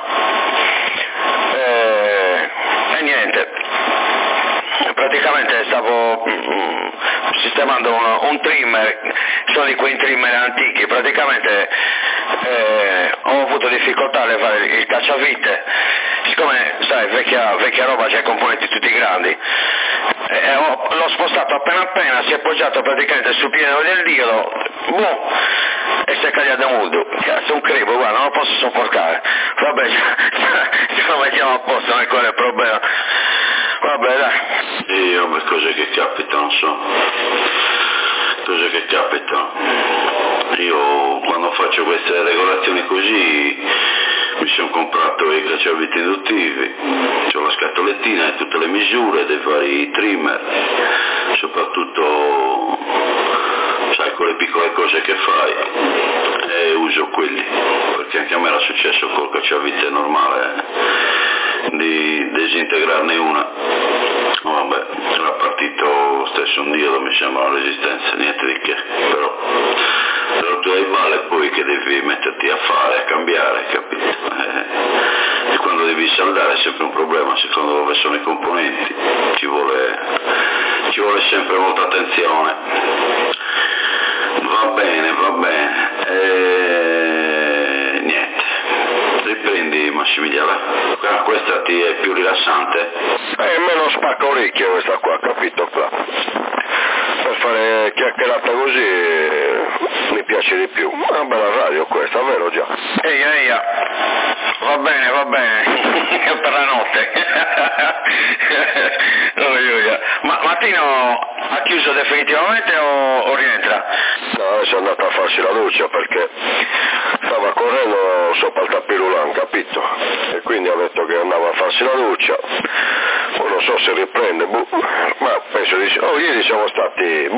E niente, praticamente stavo sistemando un trimmer, sono di quei trimmer antichi, praticamente ho avuto difficoltà a fare il cacciavite, siccome sai vecchia roba, c'è componenti tutti grandi, l'ho spostato appena, si è appoggiato praticamente sul piede del diodo, boom, e si è cagliato mudo, cazzo, un crepo, guarda, non lo posso sopportare, vabbè, ce lo mettiamo a posto, non è quello il problema, vabbè, dai. Vabbè, cose che capitano, cose che capitano. Io quando faccio queste regolazioni così mi sono comprato i cacciaviti induttivi, ho la scatolettina e tutte le misure dei vari trimmer, soprattutto sai con le piccole cose che fai, e uso quelli, perché anche a me era successo col cacciavite normale di disintegrarne una. Vabbè, era partito stesso un diodo, mi sembra una resistenza, niente di che, però tu hai balle poi che devi metterti a fare, a cambiare, capito? E quando devi saldare è sempre un problema, secondo dove sono i componenti, ci vuole sempre molta attenzione. Va bene, niente, riprendi Massimiliano, questa ti è più rilassante? Meno spacca orecchie questa qua, capito? Per fare chiacchierata così mi piace di più, una bella radio questa, vero già? Eia, va bene, per la notte. Ma Martino ha chiuso definitivamente o rientra? No, adesso è andata a farsi la doccia perché stava correndo sopra il tappirulan, capito? E quindi ha detto che andava a farsi la doccia, poi non so se riprende, ma penso di sì. Ieri siamo stati,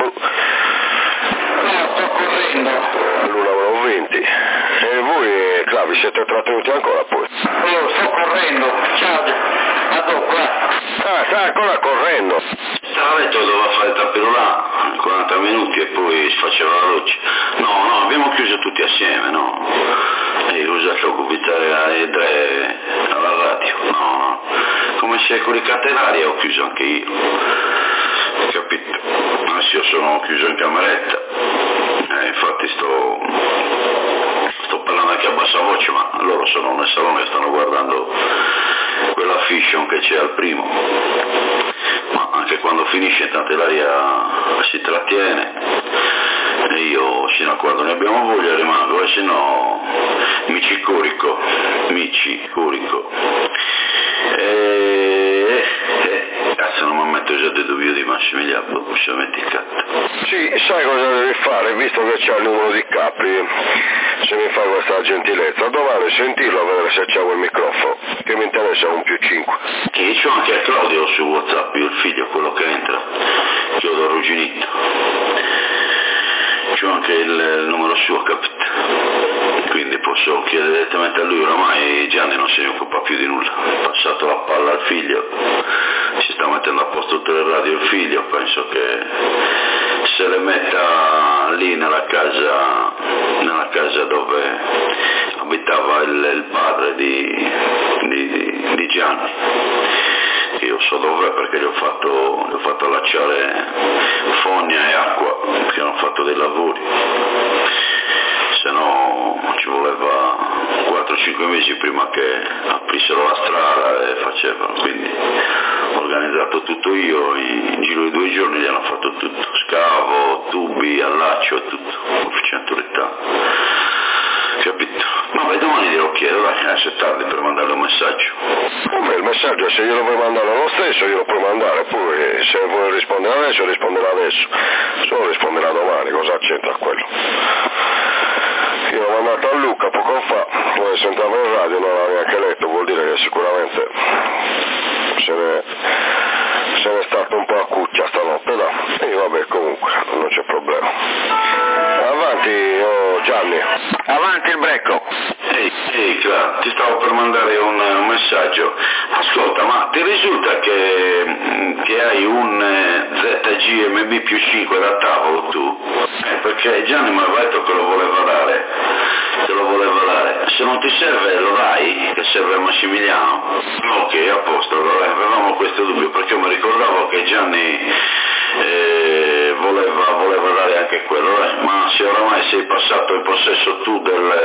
sto correndo. All'1,20 e voi, Clavi, siete trattenuti ancora poi? Io sto correndo, ciao, a dopo, sta ancora correndo. Stava detto doveva fare il tappirulan, 40 minuti e poi si faceva la doccia. No, abbiamo chiuso tutti assieme, no? E ho usato cubitare alle 3 alla radio, no. Come se con i catenari ho chiuso anche io, capito? Adesso io sono chiuso in cameretta, infatti sto parlando anche a bassa voce, ma loro sono nel salone e stanno guardando quella fiction che c'è al primo, ma anche quando finisce intanto l'aria si trattiene e io fino a quando ne abbiamo voglia rimango, e se no mi corico. Cazzo, non mi metto già dei dubbi di Massimiliano, se metti cazzo. Sì, sai cosa devi fare, visto che c'è il numero di Capri, se mi fa questa gentilezza, domani sentirlo a vedere se c'è quel microfono, che mi interessa un +5. Che c'ho anche a Claudio su WhatsApp, io il figlio, quello che entra, Chiodo Arrugginito. C'ho anche il numero suo, capito? Quindi quindi posso chiedere direttamente a lui. Oramai Gianni non se ne occupa più di nulla, ha passato la palla al figlio, si sta mettendo a posto tutte le radio il figlio, penso che se le metta lì nella casa dove abitava il padre di Gianni. Io so dov'è perché gli ho fatto allacciare fogna e acqua, perché hanno fatto dei lavori, se no ci voleva 4-5 mesi prima che aprissero la strada e facevano, quindi ho organizzato tutto io, in giro di 2 giorni gli hanno fatto tutto, scavo, tubi, allaccio e tutto, efficienza, capito? Vabbè, domani glielo chiedo, dai, adesso è tardi per mandarle un messaggio. Vabbè, il messaggio se glielo vuoi mandare lo stesso glielo puoi mandare, poi se vuoi rispondere adesso risponderà adesso, se no risponderà domani, cosa c'entra quello? Io l'ho mandato a Luca poco fa, lo sentavo in radio, non l'ha neanche letto, vuol dire che sicuramente se ne è stato un po' a cuccia stanotte, dai. E vabbè, comunque, non c'è problema. Avanti, Gianni. Avanti il brecco. Ehi, Cla, ti stavo per mandare un messaggio. Ascolta, ma ti risulta che hai un ZG MB più 5 da tavolo tu? Perché Gianni mi aveva detto che lo voleva dare. Te lo voleva dare. Se non ti serve lo dai, che serve a Massimiliano? Ok, a posto, allora avevamo questo dubbio, perché io mi ricordavo che Gianni voleva dare anche quello, ma se oramai sei passato in possesso tu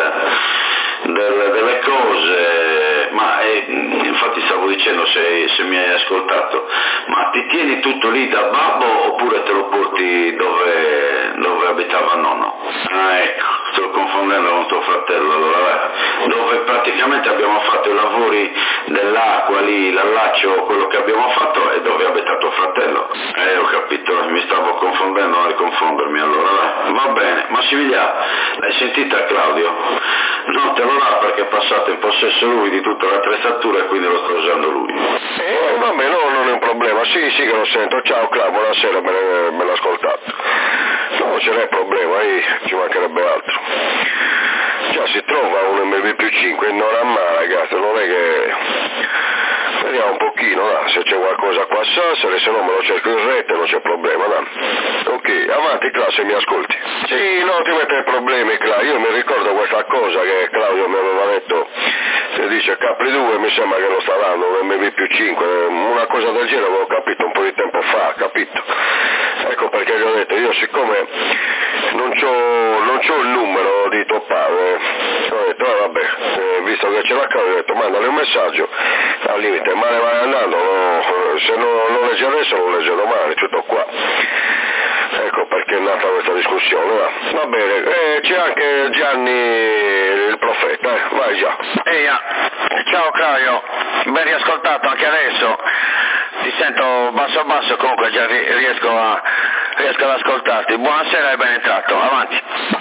delle cose, ma infatti stavo dicendo, se mi hai ascoltato, ma ti tieni tutto lì da babbo oppure te lo porti dove abitava nonno? Ah, ecco, sto confondendo con tuo fratello, allora, dove praticamente abbiamo fatto i lavori dell'acqua lì, l'allaccio, quello che abbiamo fatto è dove abita tuo fratello. Ho capito, mi stavo confondendo, non riconfondermi, allora va bene. Massimiliano, l'hai sentita Claudio? Non te lo dà perché è passato in possesso lui di tutta l'attrezzatura e quindi lo sta usando lui. Vabbè, no, non è un problema, sì che lo sento, ciao Claudio, buonasera, me l'ho ascoltato. No, ce n'è problema, ci mancherebbe altro. Già si trova un MB più 5 in Noramma, ragazzi, non è che... Vediamo un pochino, se c'è qualcosa qua a Sassari, se no me lo cerco in rete, non c'è problema, Ok, avanti Cla, se mi ascolti. Sì, non ti mettere problemi Cla, io mi ricordo questa cosa che Claudio mi aveva detto, che dice Capri 2, mi sembra che lo sta dando un MB più 5, una cosa del genere avevo capito un po' di tempo fa, capito? Ecco perché gli ho detto, io siccome non c'ho il numero di tuo padre, ho detto, vabbè, visto che ce l'ha Claudio, ho detto, mandale un messaggio, al limite, ma ne vai andando, se non lo legge adesso lo legge domani, tutto qua. Ecco perché è nata questa discussione, va bene, c'è anche Gianni il profeta, vai già. Ciao Claudio, ben riascoltato anche adesso, ti sento basso, comunque già riesco ad ascoltarti. Buonasera e ben entrato, avanti.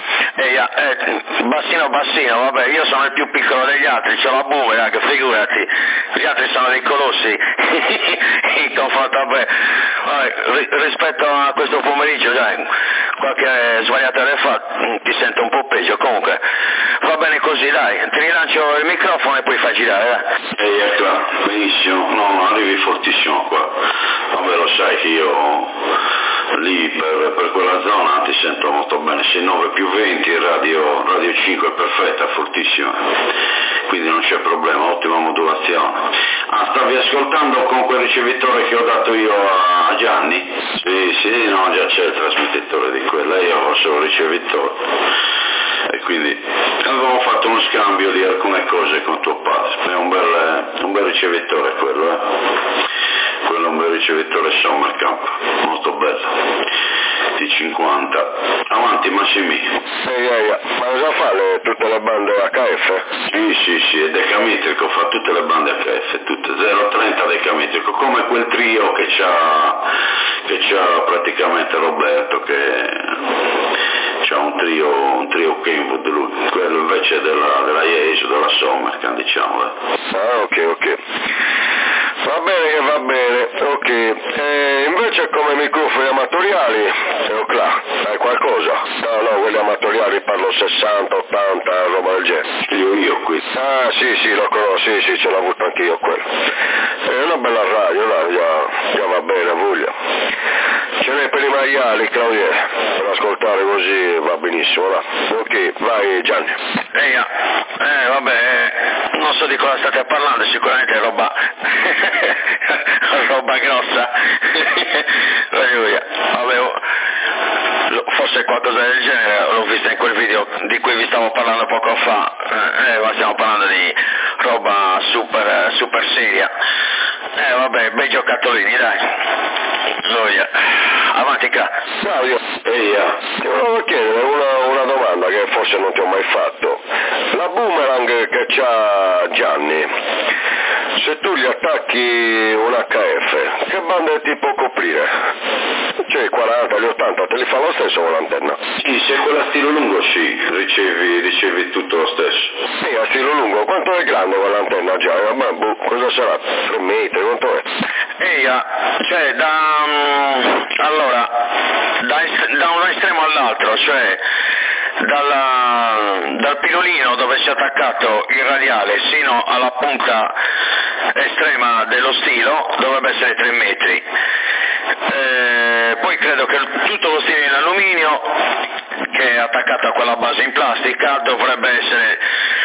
Bassino, vabbè, io sono il più piccolo degli altri, c'ho la boomerang, che figurati, gli altri sono dei colossi in confronto a me. Rispetto a questo pomeriggio, dai, qualche sbagliata fa, ti sento un po' peggio, comunque va bene così, dai, ti rilancio il microfono e poi fai girare, ecco, benissimo, no, arrivi fortissimo qua, vabbè lo sai che io lì per quella zona ti sento molto bene, sei 9 più 20, radio 5 è perfetta, fortissima, quindi non c'è problema, ottima modulazione. Stavi ascoltando con quel ricevitore che ho dato io a Gianni? Sì, no, già c'è il trasmettitore di quella, io ho solo il ricevitore. E quindi avevamo fatto uno scambio di alcune cose con tuo padre, è un bel ricevitore quello è un bel ricevitore Sommerkamp, molto bello, di 50, avanti Massimi. Ma cosa fa tutte le bande HF? Sì, è decametrico, fa tutte le bande HF, tutte 0,30 decametrico, come quel trio che c'ha praticamente Roberto, che c'ha un trio Kenwood lui, quello invece della Yaesu, della Sommerkamp, diciamo. Ok. Va bene, ok. Invece come microfoni amatoriali, hai qualcosa? No, quelli amatoriali parlo 60, 80, roba del genere. Io qui. Ah, sì, lo conosco, sì, ce l'ho avuto anch'io quello. È una bella radio, già va bene, voglia. Ce n'è per i maiali, Claudio, per ascoltare così va benissimo, va. Ok, vai Gianni. Vabbè, non so di cosa state parlando, sicuramente è roba grossa. Vabbè, forse qualcosa del genere, l'ho vista in quel video di cui vi stavo parlando poco fa, ma stiamo parlando di roba super seria. Vabbè, bei giocattolini, dai. Avanti qua. Claudio, ti volevo chiedere una domanda che forse non ti ho mai fatto. La boomerang che c'ha Gianni, se tu gli attacchi un HF, che banda ti può coprire? Cioè i 40, gli 80, te li fa lo stesso con l'antenna? Sì, se quella a stilo lungo sì, ricevi tutto lo stesso. Sì, a stilo lungo, quanto è grande quell'antenna già? Cosa sarà? 3 metri, quanto è? Cioè da un estremo all'altro, cioè dal pilolino dove si è attaccato il radiale sino alla punta estrema dello stilo dovrebbe essere 3 metri. Poi credo che tutto lo stilo in alluminio che è attaccato a quella base in plastica dovrebbe essere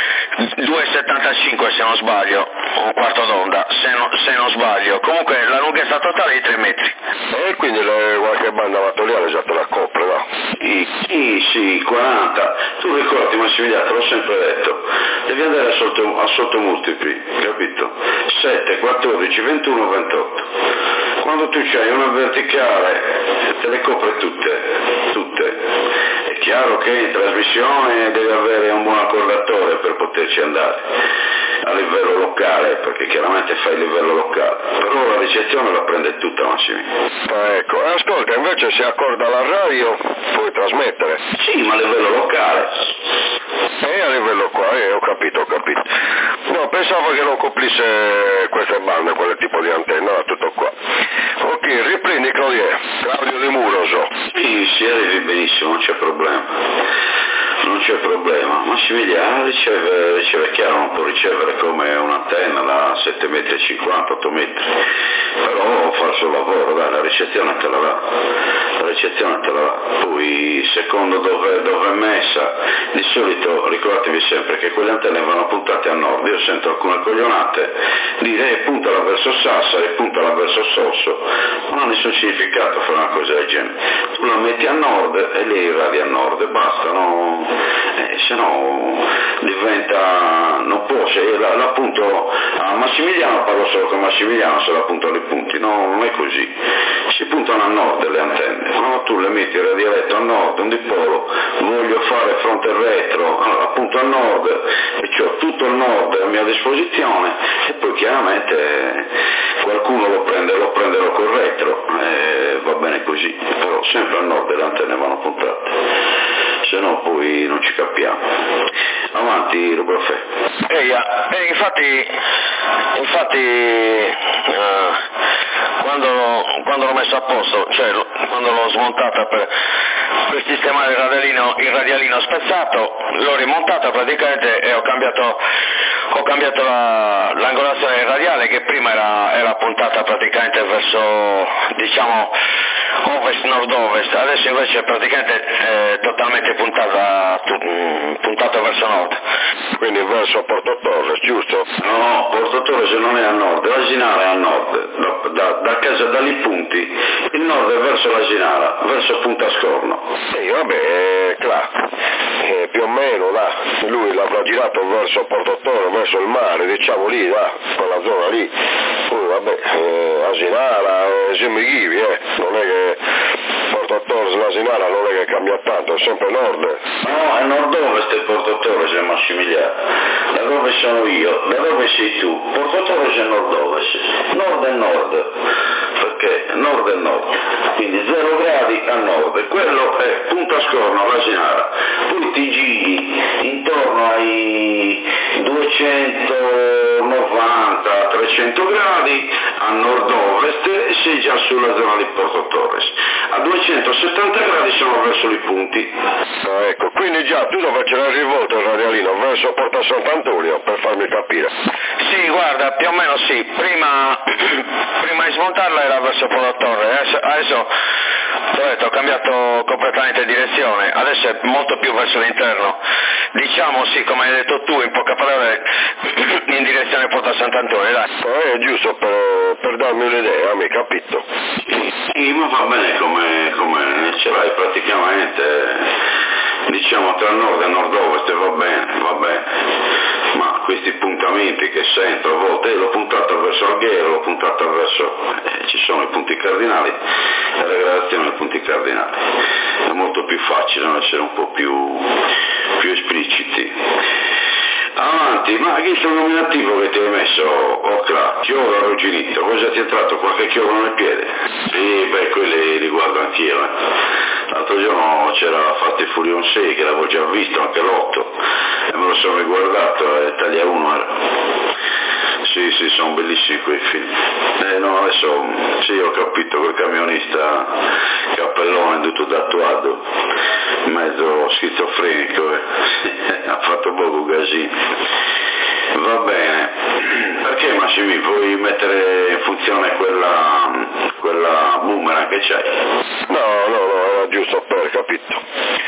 2,75 se non sbaglio, un quarto d'onda se non sbaglio. Comunque la lunghezza totale è di 3 metri. E quindi qualche banda amatoriale già te la copre, va? Sì, 40. Tu ricordi Massimiliano, te l'ho sempre detto, devi andare a sottomultipli, capito? 7, 14, 21, 28. Quando tu c'hai una verticale te le copre tutte. È chiaro che in trasmissione devi avere un buon accordatore per poterci andare a livello locale, perché chiaramente fai il livello locale, però la ricezione la prende tutta Massimiliano. Ecco, ascolta, invece se accorda la radio puoi trasmettere? Sì, ma a livello locale. A livello qua, ho capito. No, pensavo che non coprisse queste bande, quel tipo di antenna, no, tutto qua. Ok, riprendi Claudio Di Muroso. Sì, arrivi benissimo, non c'è problema. Massimiliano riceve chiaro, non può ricevere come un'antenna da 7,50 metri, 8 metri, però fa il suo lavoro, dai, la ricezione te la dà. Poi secondo dove è messa, di solito ricordatevi sempre che quelle antenne vanno puntate a nord. Io sento alcune coglionate dire puntala verso Sassari, puntala verso Sosso, non ha nessun significato fare una cosa del genere. Tu la metti a nord e lei irradia a nord e basta, no? Se no diventa, non può, se l'appunto a Massimiliano parlo solo con Massimiliano, se l'appunto li punti, no, non è così, si puntano a nord le antenne, no? Tu le metti il radialetto a nord, un dipolo, voglio fare fronte e retro, allora appunto a nord e ho tutto il nord a mia disposizione e poi chiaramente qualcuno lo prenderò col retro, va bene così, però sempre a nord le antenne vanno puntate, se no poi non ci capiamo. Avanti Rubrafè. Infatti quando l'ho messo a posto, cioè quando l'ho smontata per sistemare il radialino spezzato, l'ho rimontata praticamente e ho cambiato l'angolazione del radiale, che prima era puntata praticamente verso, diciamo, ovest-nord-ovest, adesso invece praticamente è totalmente puntato verso nord. Quindi verso Porto Torres, giusto? No, Porto Torres non è a nord, l'Asinara è a nord, da casa da lì punti, il nord è verso l'Asinara, verso Punta Scorno. Vabbè, più o meno là, lui l'avrà girato verso Porto Torres, verso il mare, diciamo lì, là, quella zona lì. Poi vabbè, Asinara, Semighivi, non è che Porto Torres, l'Asinara non è che cambia tanto, è sempre nord. No, è nord-ovest il Porto Torres, è Massimiliano. Da dove sono io? Da dove sei tu? Porto Torres è nord-ovest, nord è nord, perché nord è nord, quindi 0 gradi a nord, e quello è Punta Scorno, l'Asinara. Poi ti giri intorno ai 290, 300 gradi, a nord-ovest sei già sulla zona di Porto Torres, a 270 gradi siamo verso i punti. Ecco, quindi già tu dove c'era il rivolto radialino, verso Porta Sant'Antonio, per farmi capire. Sì, guarda, più o meno sì, prima di smontarla era verso Porto Torres, adesso ho cambiato completamente direzione, adesso è molto più verso l'interno, diciamo sì, come hai detto tu, in poche parole, in direzione Porta Sant'Antonio, dai. È giusto per darmi un'idea, mi capito. Sì, ma va bene come ce l'hai praticamente, diciamo tra nord e nord-ovest, va bene, ma questi puntamenti che sento a volte, l'ho puntato verso Alghero, l'ho puntato verso, ci sono i punti cardinali, la gradazione dei punti cardinali, è molto più facile essere un po' più espliciti. Avanti, ma chi è il nominativo che ti hai messo, Ocla? Chiodo arrugginito, cosa ti è entrato? Qualche chiodo nel piede? Sì, quelli li guardo anch'io. L'altro giorno c'era Fatti Furion 6 che l'avevo già visto, anche l'8, e me lo sono riguardato, e taglia 1 era. Sì, sono bellissimi quei film. No, adesso sì, ho capito, quel camionista cappellone tutto tatuato, mezzo schizofrenico, ha fatto poco casino. Va bene, perché Massimi vuoi mettere in funzione quella boomerang che c'hai? No, era giusto per, capito?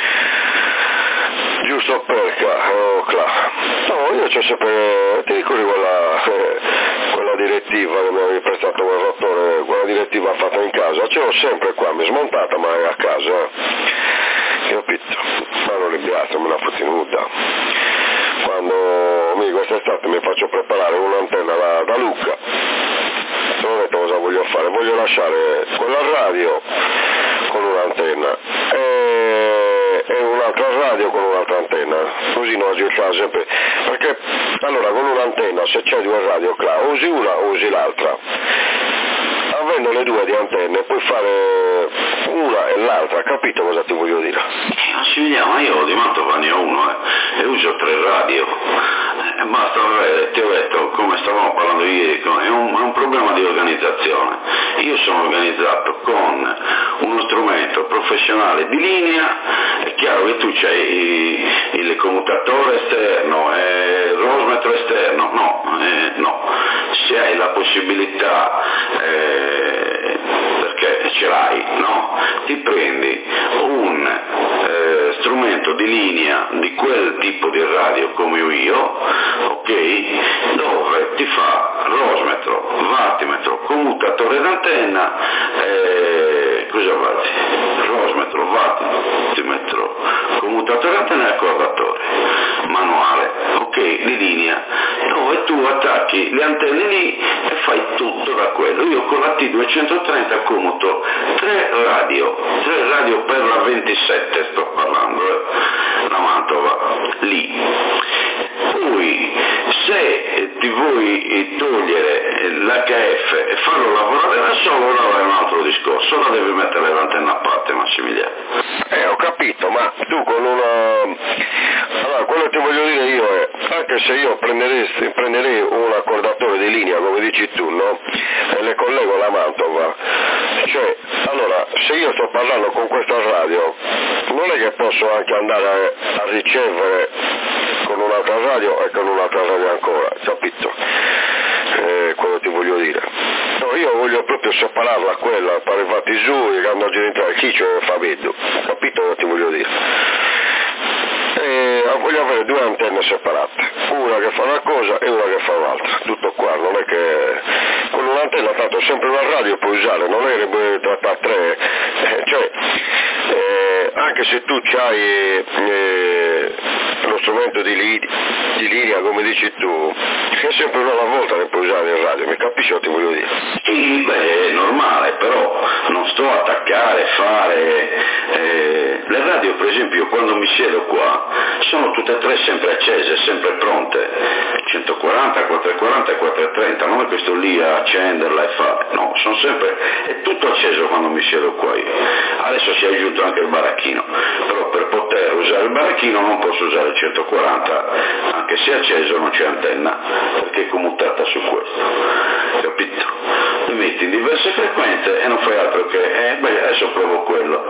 Giusto perché, no, io c'ho sempre, ti ricordi quella direttiva che mi avevi prestato quel rottore, quella direttiva fatta in casa, ce l'ho sempre qua, mi è smontata ma è a casa, capito? Ma non rimpiazzo, me la fottenuta. Quando quest'estate mi faccio preparare un'antenna da Lucca, non ho detto cosa voglio fare, voglio lasciare quella radio con un'antenna e un'altra radio con un'altra antenna, così non si fa sempre, perché allora con un'antenna se c'è due radio usi una o usi l'altra, avendo le due di antenne puoi fare una e l'altra, capito cosa ti voglio dire? Ma ci vediamo, io di Mantova ne ho uno e uso 3 radio, basta avere, ti ho detto, come stavamo parlando ieri, è un problema di organizzazione. Io sono organizzato con uno strumento professionale di linea, è chiaro che tu c'hai il commutatore esterno, il rosmetro esterno, no, se hai la possibilità, perché ce l'hai, no? Ti prendi un strumento di linea di quel tipo di radio come ho io, ok? Dove ti fa rosmetro, wattimetro, commutatore d'antenna, cosa fate? Rosmetro, wattimetro, commutatore d'antenna e accordatore manuale, ok? Di linea, dove tu attacchi le antenne lì e fai tutto da quello. Io con la T230 commuto 3 radio per la 27 sto parlando, la Mantova, lì. Poi se ti vuoi togliere l'HF e farlo lavorare da solo, allora è un altro discorso, ora devi mettere l'antenna a parte, Massimiliano. Ho capito, ma tu con una... Allora, quello che ti voglio dire io è, anche se io prenderei un accordatore di linea, come dici tu, no? E le collego alla Mantova, cioè, allora, se io sto parlando con questa radio, non è che posso anche andare a ricevere con un'altra radio e con un'altra radio ancora, capito? Quello ti voglio dire. No, io voglio proprio separarla quella, fare fatti su e quando entrare chi ce fa vedo, capito cosa ti voglio dire? Voglio avere 2 antenne separate, una che fa una cosa e una che fa un'altra, tutto qua, non è che con un'antenna tanto sempre una radio puoi usare, non è che puoi trattare 3, cioè anche se tu c'hai lo strumento di linea come dici tu, è sempre una alla volta che puoi usare in radio, mi capisci cosa ti voglio dire? Sì, beh, è normale, però non sto a attaccare, le radio per esempio quando mi siedo qua sono tutte e 3 sempre accese, sempre pronte, 140, 440 e 430, non è che sto lì a accenderla e fare, no, sono sempre, è tutto acceso quando mi siedo qua io. Alle adesso si è aggiunto anche il baracchino, però per poter usare il baracchino non posso usare il 140, anche se acceso non c'è antenna, perché è commutata su questo, capito? Lo metti in diverse frequenze e non fai altro che, adesso provo quello,